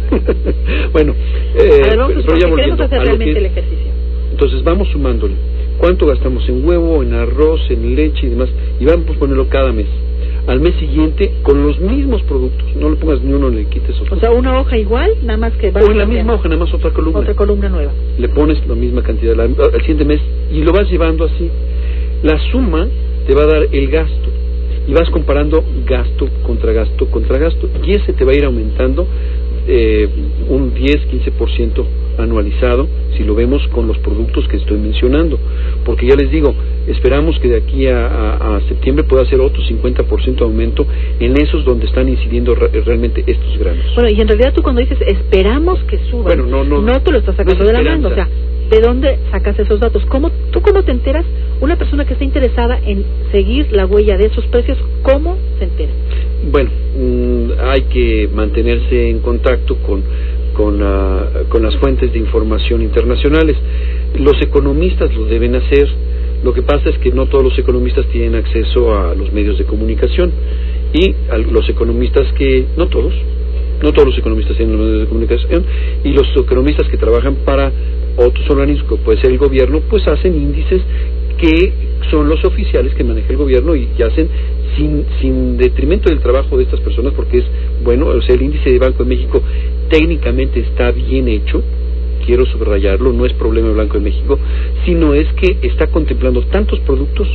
Bueno, eh, a ver, vamos pero ya volviendo hacer a realmente que, el ejercicio. Entonces vamos sumándole. ¿Cuánto gastamos en huevo, en arroz, en leche y demás? Y vamos a ponerlo cada mes. Al mes siguiente, con los mismos productos. No le pongas ni uno, le quites otro. O sea, una hoja igual, nada más que... O en la misma hoja, nada más otra columna. Otra columna nueva. Le pones la misma cantidad al siguiente mes y lo vas llevando así. La suma te va a dar el gasto. Y vas comparando gasto contra gasto contra gasto. Y ese te va a ir aumentando eh, un diez, quince por ciento anualizado, si lo vemos con los productos que estoy mencionando, porque ya les digo, esperamos que de aquí a, a, a septiembre pueda ser otro cincuenta por ciento de aumento en esos donde están incidiendo re, realmente estos granos. Bueno, y en realidad tú cuando dices esperamos que suban, bueno, no, no, no te lo estás sacando no de la mano, o sea, ¿de dónde sacas esos datos? ¿Cómo, ¿Tú cómo te enteras? Una persona que está interesada en seguir la huella de esos precios, ¿cómo se entera? Bueno, mmm, hay que mantenerse en contacto con Con, uh, con las fuentes de información internacionales. Los economistas lo deben hacer. Lo que pasa es que no todos los economistas tienen acceso a los medios de comunicación, y a los economistas que, no todos, no todos los economistas tienen los medios de comunicación, y los economistas que trabajan para otros organismos, que puede ser el gobierno, pues hacen índices que son los oficiales que maneja el gobierno y, y hacen sin, sin detrimento del trabajo de estas personas, porque es bueno. O sea, el índice de Banco de México técnicamente está bien hecho, quiero subrayarlo, no es problema de Banco de México, sino es que está contemplando tantos productos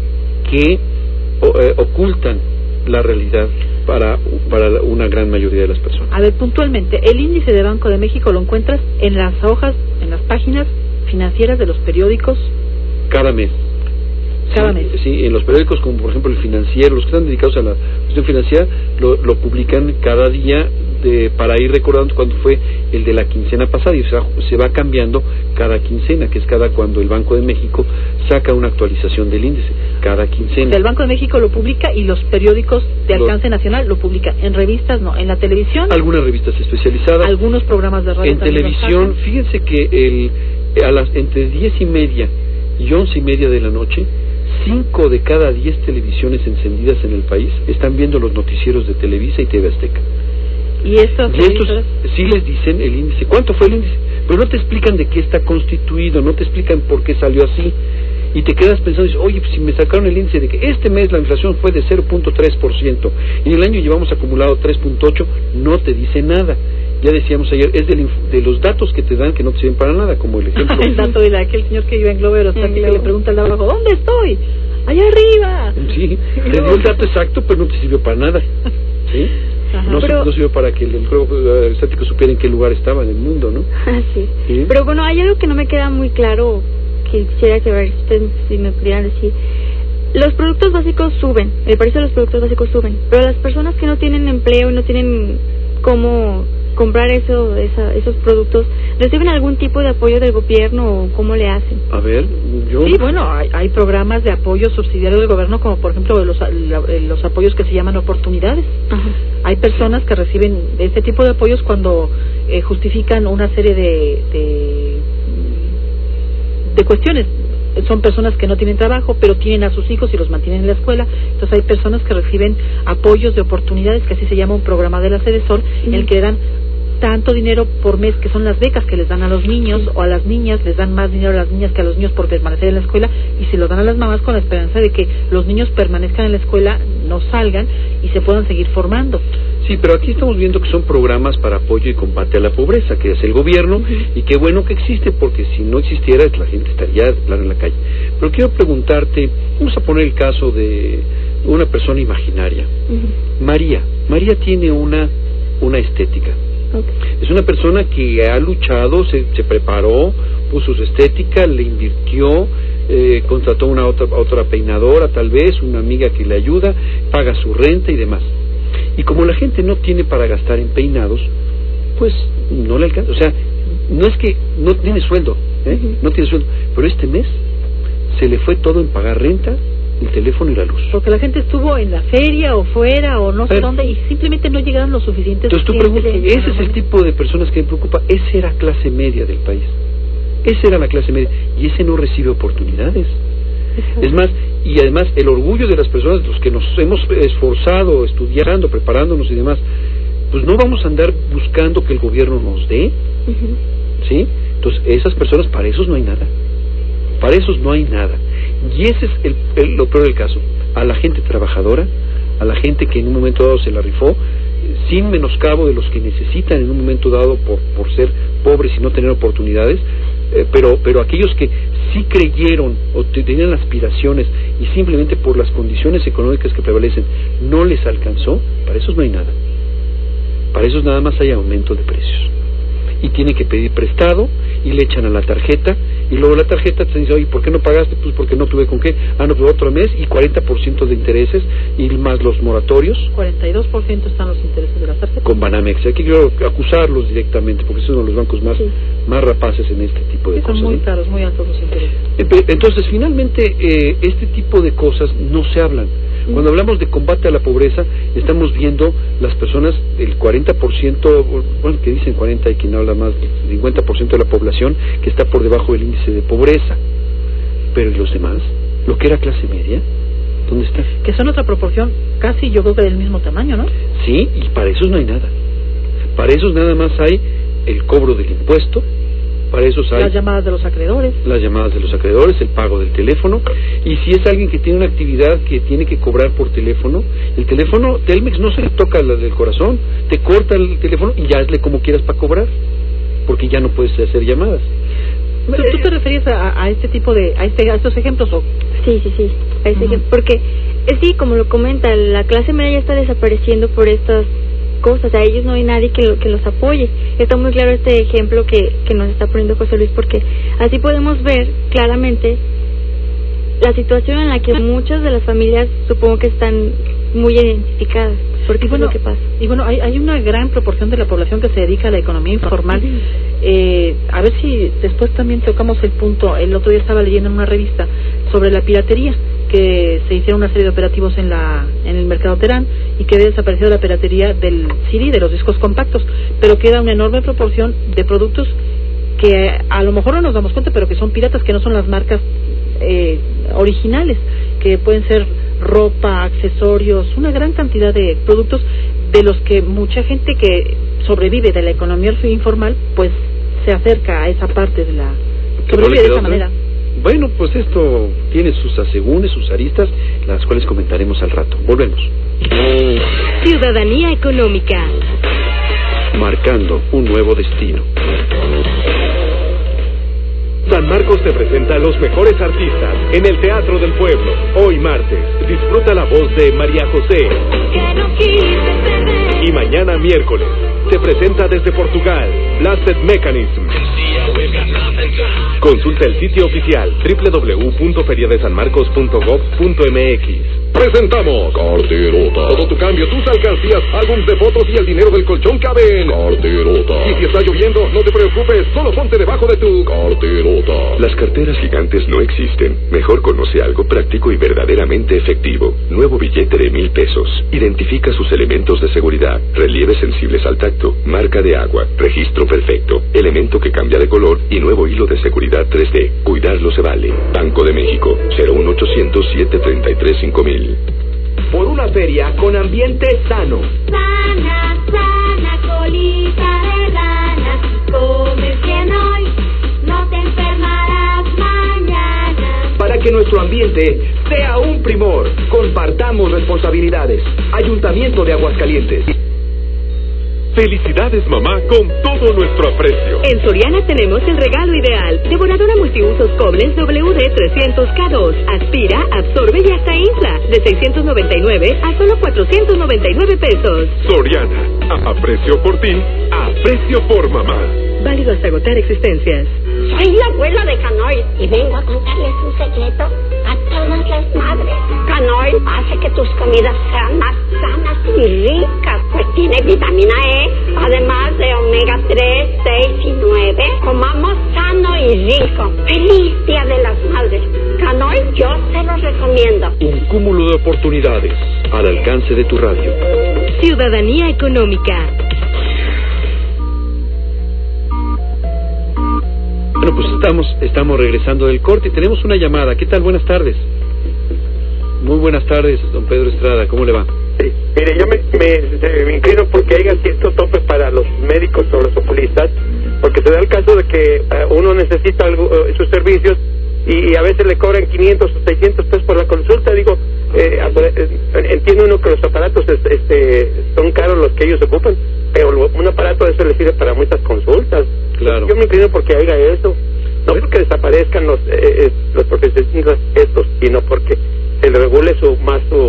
que o, eh, ocultan la realidad para, para una gran mayoría de las personas. A ver, puntualmente, el índice de Banco de México lo encuentras en las hojas, en las páginas financieras de los periódicos. Cada mes. Cada sí, mes. Sí, en los periódicos como por ejemplo el Financiero, los que están dedicados a la cuestión financiera, lo, lo publican cada día de, para ir recordando cuándo fue el de la quincena pasada, y o sea, se va cambiando cada quincena, que es cada cuando el Banco de México saca una actualización del índice, cada quincena. O sea, el Banco de México lo publica y los periódicos de alcance los, nacional lo publican. En revistas no, en la televisión. Algunas revistas especializadas. Algunos programas de radio. En televisión, fíjense que el, a las entre diez y media y once y media de la noche cinco de cada diez televisiones encendidas en el país están viendo los noticieros de Televisa y T V Azteca. ¿Y estos, y estos sí les dicen el índice? ¿Cuánto fue el índice? Pero no te explican de qué está constituido, no te explican por qué salió así. Y te quedas pensando, dices, oye, pues si me sacaron el índice de que este mes la inflación fue de cero punto tres por ciento y en el año llevamos acumulado tres punto ocho por ciento, no te dice nada. Ya decíamos ayer, es del, de los datos que te dan que no te sirven para nada, como el ejemplo. El dato de la, aquel señor que vive en Globo Aerostático, que le pregunta al de abajo, ¿dónde estoy? ¡Allá arriba! Sí, te dio el dato exacto, pero no te sirvió para nada. ¿Sí? Ajá, no, pero, no sirvió para que el globo aerostático supiera en qué lugar estaba en el mundo, ¿no? Sí. ¿Sí? Pero bueno, hay algo que no me queda muy claro, que quisiera que ver usted, si me pudieran decir. Los productos básicos suben, el precio de los productos básicos suben, pero las personas que no tienen empleo y no tienen cómo comprar eso, esa, esos productos, ¿reciben algún tipo de apoyo del gobierno o cómo le hacen? A ver, yo... Sí, bueno, hay, hay programas de apoyo subsidiario del gobierno, como por ejemplo los, los apoyos que se llaman oportunidades. Ajá. Hay personas que reciben este tipo de apoyos cuando eh, justifican una serie de, de, de cuestiones. Son personas que no tienen trabajo, pero tienen a sus hijos y los mantienen en la escuela. Entonces hay personas que reciben apoyos de oportunidades, que así se llama un programa de la Sedesol, uh-huh. en el que le dan tanto dinero por mes, que son las becas que les dan a los niños, sí. o a las niñas, les dan más dinero a las niñas que a los niños por permanecer en la escuela, y se lo dan a las mamás con la esperanza de que los niños permanezcan en la escuela, no salgan y se puedan seguir formando. Sí, pero aquí estamos viendo que son programas para apoyo y combate a la pobreza, que hace el gobierno, uh-huh. y qué bueno que existe, porque si no existiera, la gente estaría en la calle. Pero quiero preguntarte, vamos a poner el caso de una persona imaginaria. Uh-huh. María. María tiene una, una estética. Okay. Es una persona que ha luchado, se, se preparó, puso su estética, le invirtió, eh, contrató una otra, otra peinadora, tal vez, una amiga que le ayuda, paga su renta y demás. Y como la gente no tiene para gastar en peinados, pues no le alcanza. O sea, no es que no tiene sueldo, ¿eh? Uh-huh. No tiene sueldo, pero este mes se le fue todo en pagar renta, el teléfono y la luz. Porque la gente estuvo en la feria o fuera o no sé pero, dónde y simplemente no llegaron los suficientes. Entonces tú preguntas, ese es el tipo de personas que me preocupa. Esa era clase media del país. Esa era la clase media y ese no recibe oportunidades. Exacto. Es más, y además el orgullo de las personas, los que nos hemos esforzado, estudiando, preparándonos y demás, pues no vamos a andar buscando que el gobierno nos dé, uh-huh. ¿sí? Entonces esas personas, para esos no hay nada, para esos no hay nada, y ese es el, el, lo peor del caso. A la gente trabajadora, a la gente que en un momento dado se la rifó, sin menoscabo de los que necesitan en un momento dado por, por ser pobres y no tener oportunidades, eh, pero, pero aquellos que sí creyeron o tenían aspiraciones y simplemente por las condiciones económicas que prevalecen no les alcanzó, para esos no hay nada. Para esos nada más hay aumento de precios. Y tienen que pedir prestado y le echan a la tarjeta y luego la tarjeta te dice, oye, ¿por qué no pagaste? Pues porque no tuve con qué. Ah, no, pues otro mes y cuarenta por ciento de intereses y más los moratorios. cuarenta y dos por ciento están los intereses de la tarjeta. Con Banamex. Hay que quiero acusarlos directamente porque son uno de los bancos más, sí. más rapaces en este tipo de sí, cosas. Son muy ¿no? caros, muy altos los intereses. Entonces, finalmente, eh, este tipo de cosas no se hablan. Cuando hablamos de combate a la pobreza, estamos viendo las personas, el cuarenta por ciento, bueno, que dicen cuarenta, hay quien habla más, el cincuenta por ciento de la población que está por debajo del índice de pobreza. Pero ¿y los demás? ¿Lo que era clase media? ¿Dónde está? Que son otra proporción, casi yo creo que del mismo tamaño, ¿no? Sí, y para esos no hay nada. Para esos nada más hay el cobro del impuesto, para esos hay las llamadas de los acreedores, las llamadas de los acreedores, el pago del teléfono, y si es alguien que tiene una actividad que tiene que cobrar por teléfono, el teléfono, Telmex no se le toca la del corazón, te corta el teléfono y ya hazle como quieras para cobrar, porque ya no puedes hacer llamadas. ¿Tú, tú te referías a, a este tipo de, a, este, a estos ejemplos o? Sí, sí, sí, a este uh-huh. ejemplo, porque eh, sí, como lo comenta, la clase media ya está desapareciendo por estas cosas, a ellos no hay nadie que, lo, que los apoye. Está muy claro este ejemplo que, que nos está poniendo José Luis, porque así podemos ver claramente la situación en la que muchas de las familias supongo que están muy identificadas, porque bueno, es lo que pasa. Y bueno, hay, hay una gran proporción de la población que se dedica a la economía informal. Uh-huh. eh, a ver si después también tocamos el punto, el otro día estaba leyendo en una revista sobre la piratería, que se hicieron una serie de operativos en la en el mercado Terán y que había desaparecido la piratería del C D, de los discos compactos, pero queda una enorme proporción de productos que a lo mejor no nos damos cuenta, pero que son piratas, que no son las marcas eh, originales, que pueden ser ropa, accesorios, una gran cantidad de productos de los que mucha gente que sobrevive de la economía informal, pues se acerca a esa parte de la... sobrevive de esa manera. Bueno, pues esto tiene sus asegúnes, sus aristas, las cuales comentaremos al rato. Volvemos. Ciudadanía económica. Marcando un nuevo destino. San Marcos te presenta a los mejores artistas en el Teatro del Pueblo. Hoy martes, disfruta la voz de María José. Y mañana miércoles, se presenta desde Portugal, Blasted Mechanism. Consulta el sitio oficial doble u doble u doble u punto feria de san marcos punto gob punto m x. Presentamos Carterota. Todo tu cambio, tus alcancías, álbumes de fotos y el dinero del colchón caben. Carterota. Y si está lloviendo, no te preocupes, solo ponte debajo de tu carterota. Las carteras gigantes no existen. Mejor conoce algo práctico y verdaderamente efectivo. Nuevo billete de mil pesos. Identifica sus elementos de seguridad. Relieves sensibles al tacto. Marca de agua. Registro perfecto. Elemento que cambia de color y nuevo hilo de seguridad tres D. Cuidarlo se vale. Banco de México. cero uno ochocientos, siete treinta y tres, cinco mil. Por una feria con ambiente sano. Sana, sana, colita de rana, si comes bien hoy, no te enfermarás mañana. Para que nuestro ambiente sea un primor, compartamos responsabilidades. Ayuntamiento de Aguascalientes. Felicidades, mamá, con todo nuestro aprecio. En Soriana tenemos el regalo ideal. Devoradora multiusos Koblenz W D trescientos K dos. Aspira, absorbe y hasta infla. De seiscientos noventa y nueve a solo cuatrocientos noventa y nueve pesos. Soriana, a aprecio por ti, a aprecio por mamá. Válido hasta agotar existencias. Soy la abuela de Canoy y vengo a contarles un secreto a todas las madres. Canoy hace que tus comidas sean más sanas y ricas, pues tiene vitamina E, además de omega tres, seis y nueve. Comamos sano y rico. ¡Feliz Día de las Madres! Canoy, yo se los recomiendo. Un cúmulo de oportunidades al alcance de tu radio. Ciudadanía económica. Bueno, pues estamos, estamos regresando del corte y tenemos una llamada. ¿Qué tal? Buenas tardes. Muy buenas tardes, don Pedro Estrada. ¿Cómo le va? Sí, mire, yo me, me, me inclino porque haya ciertos topes para los médicos o los oculistas, porque se da el caso de que uh, uno necesita algo, uh, sus servicios y, y a veces le cobran quinientos o seiscientos pesos por la consulta. Digo, eh, eh, entiende uno que los aparatos este, son caros los que ellos ocupan, pero un aparato de eso le sirve para muchas consultas. Claro. Yo me inclino porque haya eso, no porque desaparezcan los eh, los profesionistas estos, sino porque se le regule su más su,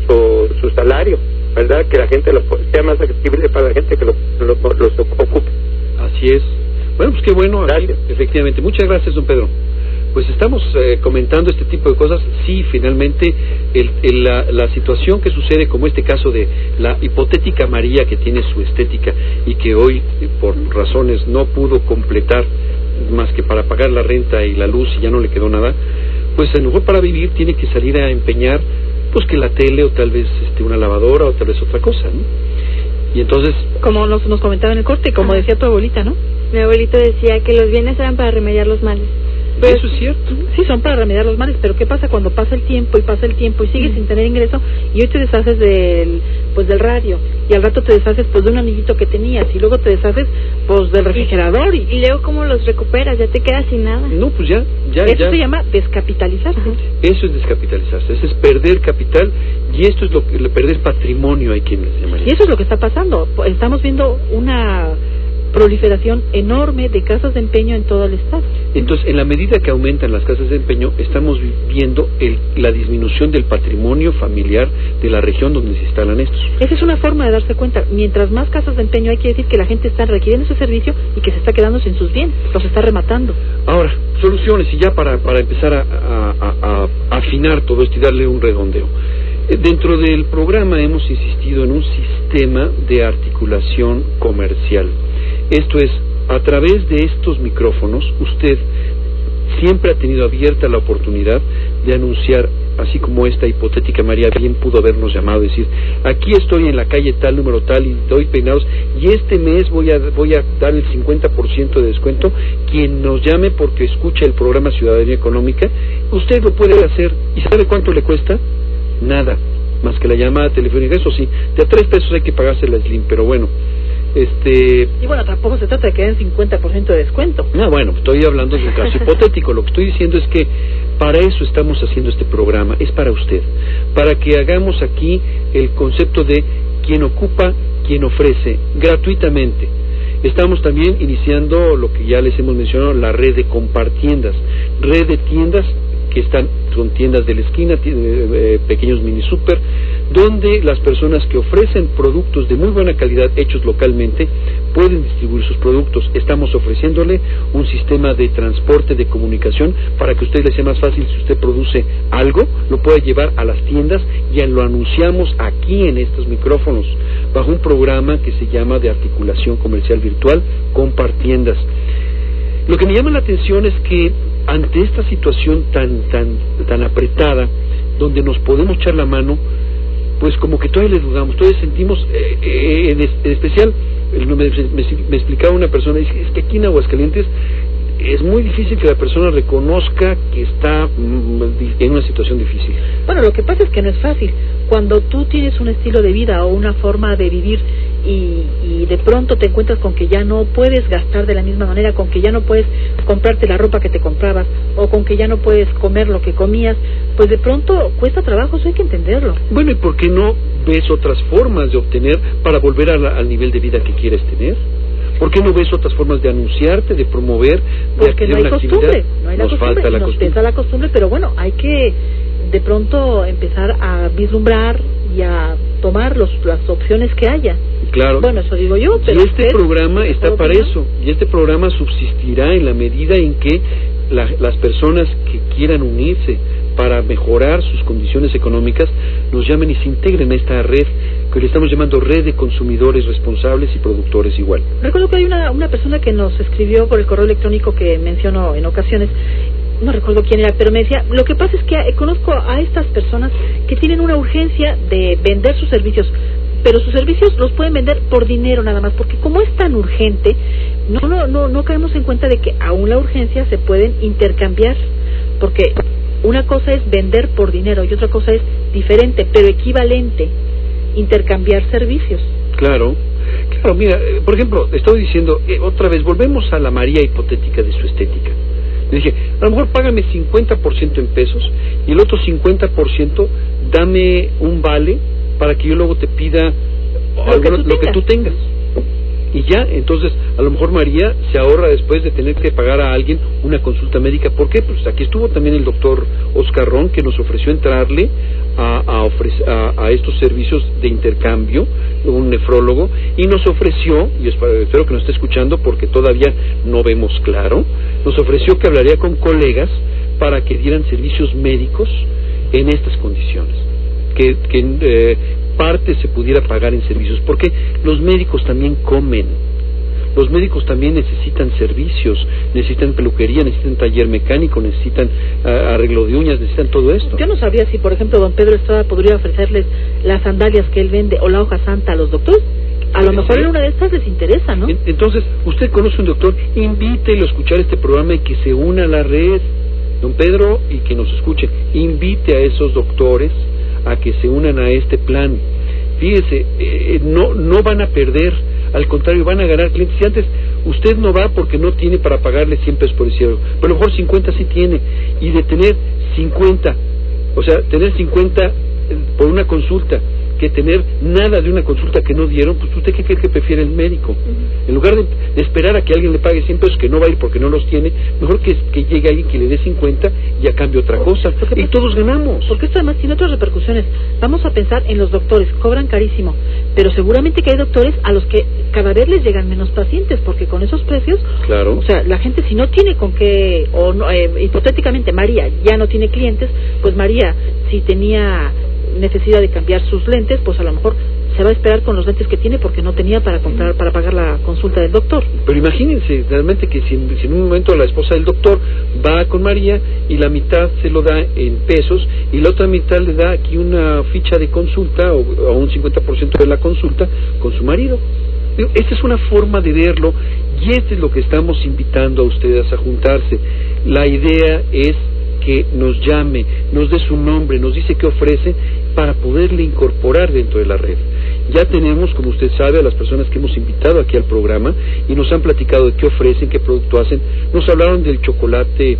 su su salario, ¿verdad? Que la gente lo sea más accesible para la gente que lo, lo, los ocupe. Así es. Bueno, pues qué bueno. Aquí, efectivamente. Muchas gracias, don Pedro. Pues estamos eh, comentando este tipo de cosas. Sí, finalmente el, el, la, la situación que sucede, como este caso de la hipotética María que tiene su estética y que hoy eh, por razones no pudo completar más que para pagar la renta y la luz y ya no le quedó nada, pues a lo mejor para vivir tiene que salir a empeñar pues que la tele o tal vez este una lavadora o tal vez otra cosa, ¿no? Y entonces, como nos, nos comentaba en el corte, como decía tu abuelita, ¿no? Mi abuelito decía que los bienes eran para remediar los males. Pero, eso es cierto. Sí, son para remediar los males, pero ¿qué pasa cuando pasa el tiempo y pasa el tiempo y sigues mm. sin tener ingreso y hoy te deshaces del pues del radio y al rato te deshaces pues de un anillito que tenías y luego te deshaces pues del refrigerador y, y luego cómo los recuperas? Ya te quedas sin nada. No, pues ya, ya, Eso ya. se llama descapitalizarse. Ajá. Eso es descapitalizarse, eso es perder capital y esto es lo que perder patrimonio, hay quien les llamaría. Y eso es lo que está pasando. Estamos viendo una proliferación enorme de casas de empeño en todo el estado. Entonces, en la medida que aumentan las casas de empeño, estamos viendo el, la disminución del patrimonio familiar de la región donde se instalan estos. Esa es una forma de darse cuenta. Mientras más casas de empeño hay, quiere decir que la gente está requiriendo ese servicio y que se está quedando sin sus bienes, los está rematando. Ahora, soluciones, y ya para, para empezar a, a, a, a afinar todo esto y darle un redondeo. Dentro del programa hemos insistido en un sistema de articulación comercial. Esto es, a través de estos micrófonos, usted siempre ha tenido abierta la oportunidad de anunciar así como esta hipotética María bien pudo habernos llamado, decir, aquí estoy en la calle tal, número tal, y doy peinados, y este mes voy a voy a dar el cincuenta por ciento de descuento, quien nos llame porque escucha el programa Ciudadanía Económica, usted lo puede hacer, ¿y sabe cuánto le cuesta? Nada, más que la llamada telefónica, eso sí, de a tres pesos hay que pagarse la Slim, pero bueno, este... Y bueno, tampoco se trata de que den cincuenta por ciento de descuento. No, bueno, estoy hablando de un caso hipotético. Lo que estoy diciendo es que para eso estamos haciendo este programa, es para usted, para que hagamos aquí el concepto de quien ocupa, quien ofrece, gratuitamente. Estamos también iniciando lo que ya les hemos mencionado, la red de compartiendas, red de tiendas que están, son tiendas de la esquina, eh, pequeños mini super, donde las personas que ofrecen productos de muy buena calidad hechos localmente pueden distribuir sus productos. Estamos ofreciéndole un sistema de transporte, de comunicación, para que a usted le sea más fácil, si usted produce algo, lo pueda llevar a las tiendas y lo anunciamos aquí en estos micrófonos, bajo un programa que se llama de articulación comercial virtual, Compartiendas. Lo que me llama la atención es que ante esta situación tan tan tan apretada, donde nos podemos echar la mano, pues como que todavía le dudamos, todavía sentimos, eh, eh, en, es, en especial, me, me, me explicaba una persona, dice, es que aquí en Aguascalientes es muy difícil que la persona reconozca que está mm, en una situación difícil. Bueno, lo que pasa es que no es fácil. Cuando tú tienes un estilo de vida o una forma de vivir y, y de pronto te encuentras con que ya no puedes gastar de la misma manera, con que ya no puedes comprarte la ropa que te comprabas o con que ya no puedes comer lo que comías, pues de pronto cuesta trabajo, eso hay que entenderlo. Bueno, ¿y por qué no ves otras formas de obtener para volver a la, al nivel de vida que quieres tener? ¿Por qué no ves otras formas de anunciarte, de promover, de Porque no hay una costumbre, actividad? no hay la Nos costumbre, falta la y nos costumbre. pesa la costumbre, pero bueno, hay que de pronto empezar a vislumbrar y a tomar los, las opciones que haya. Claro. Bueno, eso digo yo. Pero y este usted, programa está para opinión? eso, y este programa subsistirá en la medida en que la, las personas que quieran unirse para mejorar sus condiciones económicas nos llamen y se integren a esta red que le estamos llamando red de consumidores responsables y productores igual. Recuerdo que hay una, una persona que nos escribió por el correo electrónico que menciono en ocasiones, no recuerdo quién era, pero me decía, lo que pasa es que conozco a estas personas que tienen una urgencia de vender sus servicios, pero sus servicios los pueden vender por dinero nada más, porque como es tan urgente, no no no, no caemos en cuenta de que aún la urgencia se pueden intercambiar, porque una cosa es vender por dinero y otra cosa es diferente, pero equivalente, intercambiar servicios. Claro, claro, mira, eh, por ejemplo, estoy diciendo, eh, otra vez, volvemos a la María hipotética de su estética. Le dije, a lo mejor págame cincuenta por ciento en pesos y el otro cincuenta por ciento dame un vale para que yo luego te pida Lo algo, que tú lo que tengas. tú tengas. Y ya, entonces, a lo mejor María se ahorra después de tener que pagar a alguien una consulta médica. ¿Por qué? Pues aquí estuvo también el doctor Oscar Ron, que nos ofreció entrarle a, a, ofrece, a, a estos servicios de intercambio, un nefrólogo, y nos ofreció, y espero, espero que nos esté escuchando porque todavía no vemos claro, nos ofreció que hablaría con colegas para que dieran servicios médicos en estas condiciones, que, que eh, parte se pudiera pagar en servicios, porque los médicos también comen, los médicos también necesitan servicios, necesitan peluquería, necesitan taller mecánico, necesitan uh, arreglo de uñas, necesitan todo esto. Yo no sabía si, por ejemplo, don Pedro Estrada podría ofrecerles las sandalias que él vende o la hoja santa a los doctores. A lo mejor ¿Sí? en una de estas les interesa, ¿no? Entonces, usted conoce un doctor, invítelo a escuchar este programa y que se una a la red, don Pedro, y que nos escuche. Invite a esos doctores a que se unan a este plan. Fíjese, eh, no no van a perder, al contrario, van a ganar clientes. Si antes usted no va porque no tiene para pagarle cien pesos por el cielo, pero a lo mejor cincuenta sí tiene, y de tener cincuenta, o sea, tener cincuenta por una consulta, que tener nada de una consulta que no dieron, pues usted qué cree que prefiere el médico. Uh-huh. En lugar de, de esperar a que alguien le pague cien pesos que no va a ir porque no los tiene, mejor que, que llegue alguien que le dé cincuenta y a cambio otra cosa, y todos ganamos. Porque esto además tiene otras repercusiones. Vamos a pensar en los doctores, cobran carísimo, pero seguramente que hay doctores a los que cada vez les llegan menos pacientes, porque con esos precios, claro, o sea, la gente si no tiene con qué, o no, eh, hipotéticamente María ya no tiene clientes, pues María si tenía necesidad de cambiar sus lentes, pues a lo mejor se va a esperar con los lentes que tiene porque no tenía para comprar, para pagar la consulta del doctor. Pero imagínense realmente que si en, si en un momento la esposa del doctor va con María y la mitad se lo da en pesos y la otra mitad le da aquí una ficha de consulta o, o un cincuenta por ciento de la consulta con su marido. Esta es una forma de verlo y esto es lo que estamos invitando a ustedes a juntarse. La idea es que nos llame, nos dé su nombre, nos dice qué ofrece para poderle incorporar dentro de la red. Ya tenemos, como usted sabe, a las personas que hemos invitado aquí al programa y nos han platicado de qué ofrecen, qué producto hacen. Nos hablaron del chocolate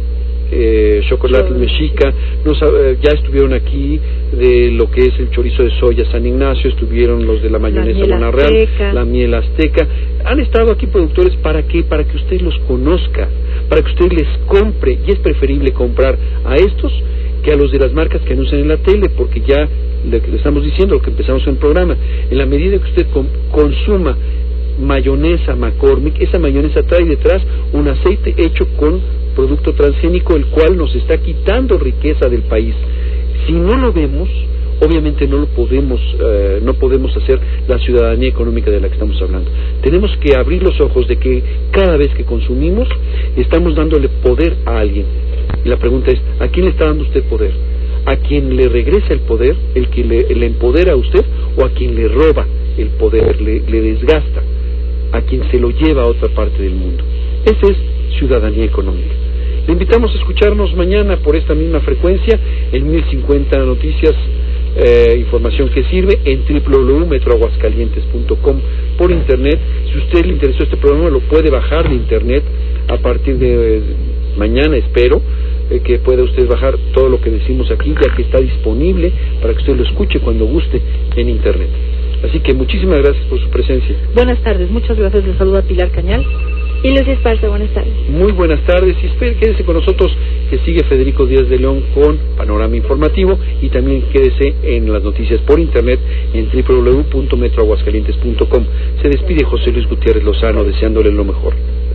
eh, chocolate mexica, nos, eh, ya estuvieron aquí de lo que es el chorizo de soya San Ignacio, estuvieron los de la mayonesa Bonarreal, la miel azteca. Han estado aquí productores, ¿para qué? Para que usted los conozca, para que usted les compre, y es preferible comprar a estos que a los de las marcas que anuncian en la tele, porque ya le, le estamos diciendo lo que empezamos en el programa, en la medida que usted com, consuma mayonesa McCormick, esa mayonesa trae detrás un aceite hecho con producto transgénico, el cual nos está quitando riqueza del país. Si no lo vemos, obviamente no lo podemos, eh, no podemos hacer la ciudadanía económica de la que estamos hablando. Tenemos que abrir los ojos de que cada vez que consumimos estamos dándole poder a alguien. Y la pregunta es, ¿a quién le está dando usted poder? ¿A quien le regresa el poder, el que le, le empodera a usted, o a quien le roba el poder, le, le desgasta, a quien se lo lleva a otra parte del mundo? Esa es ciudadanía económica. Le invitamos a escucharnos mañana por esta misma frecuencia en mil cincuenta Noticias, eh, información que sirve en doble u doble u doble u punto metro aguascalientes punto com por internet. Si a usted le interesó este programa, lo puede bajar de internet a partir de eh, mañana, espero eh, que pueda usted bajar todo lo que decimos aquí, ya que está disponible para que usted lo escuche cuando guste en internet. Así que muchísimas gracias por su presencia. Buenas tardes, muchas gracias. Les saluda Pilar Cañal y Lucy Esparza. Buenas tardes. Muy buenas tardes y espere, quédese con nosotros, que sigue Federico Díaz de León con Panorama Informativo, y también quédese en las noticias por internet en doble u doble u doble u punto metro aguascalientes punto com. Se despide José Luis Gutiérrez Lozano deseándole lo mejor.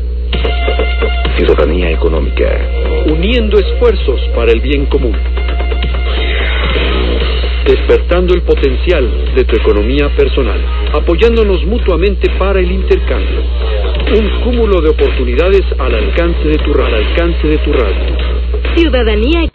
Ciudadanía económica. Uniendo esfuerzos para el bien común. Despertando el potencial de tu economía personal, apoyándonos mutuamente para el intercambio. Un cúmulo de oportunidades al alcance de tu radio, al alcance de tu radio. Ciudadanía.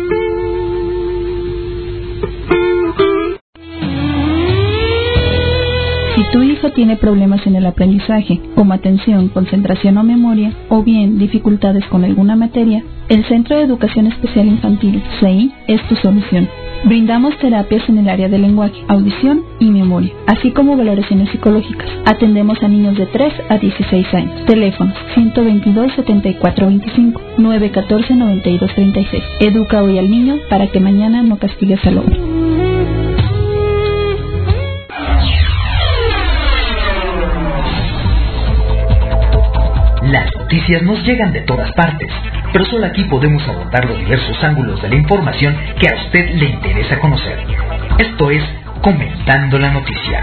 Si tu hijo tiene problemas en el aprendizaje, como atención, concentración o memoria, o bien dificultades con alguna materia, el Centro de Educación Especial Infantil, C E I, es tu solución. Brindamos terapias en el área de lenguaje, audición y memoria, así como valoraciones psicológicas. Atendemos a niños de tres a dieciséis años. Teléfonos ciento veintidós, setenta y cuatro veinticinco, nueve catorce, noventa y dos treinta y seis. Educa hoy al niño para que mañana no castigues al hombre. Las noticias nos llegan de todas partes, pero solo aquí podemos abordar los diversos ángulos de la información que a usted le interesa conocer. Esto es Comentando la Noticia,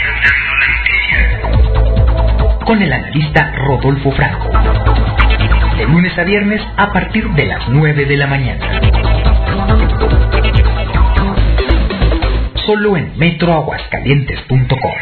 con el analista Rodolfo Franco, de lunes a viernes a partir de las nueve de la mañana. Solo en metro aguascalientes punto com.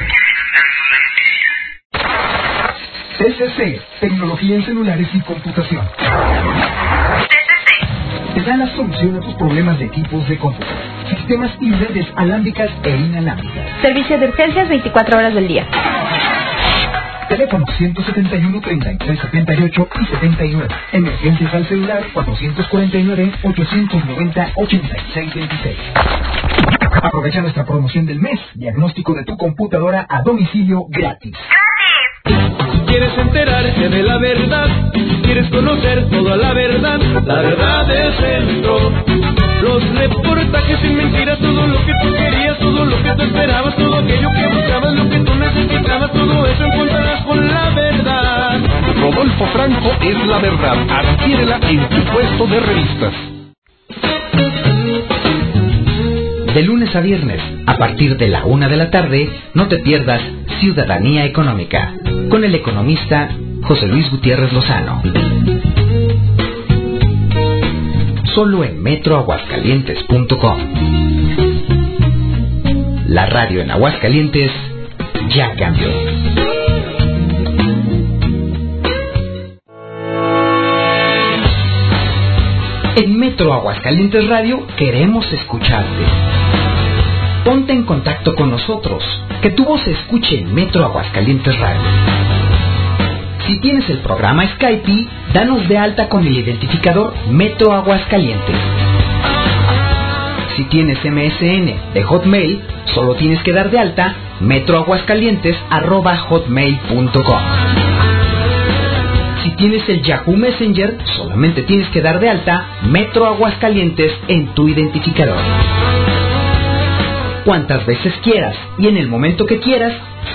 T C C, Tecnología en Celulares y Computación. T C C te da la solución a tus problemas de equipos de cómputo, sistemas y redes alámbricas e inalámbricas. Servicio de urgencias veinticuatro horas del día. Teléfono ciento setenta y uno, treinta y tres setenta y ocho y setenta y nueve. Emergencias al celular cuatrocientos cuarenta y nueve, ochocientos noventa, ochenta y seis veintiséis. Aprovecha nuestra promoción del mes. Diagnóstico de tu computadora a domicilio gratis. Quieres enterarte de la verdad, quieres conocer toda la verdad, la verdad es centro. Los reportajes sin mentiras, todo lo que tú querías, todo lo que tú esperabas, todo aquello que buscabas, lo que tú necesitabas, todo eso encontrarás con la verdad. Rodolfo Franco es la verdad. Adquiérela en tu puesto de revistas. De lunes a viernes, a partir de la una de la tarde, no te pierdas Ciudadanía Económica, con el economista José Luis Gutiérrez Lozano. Solo en metro aguascalientes punto com. La radio en Aguascalientes ya cambió. En Metro Aguascalientes Radio queremos escucharte. Ponte en contacto con nosotros, que tu voz se escuche en Metro Aguascalientes Radio. Si tienes el programa Skype, danos de alta con el identificador Metro Aguascalientes. Si tienes M S N de Hotmail, solo tienes que dar de alta metroaguascalientes arroba hotmail punto com. Si tienes el Yahoo Messenger, solamente tienes que dar de alta Metro Aguascalientes en tu identificador. Cuantas veces quieras y en el momento que quieras,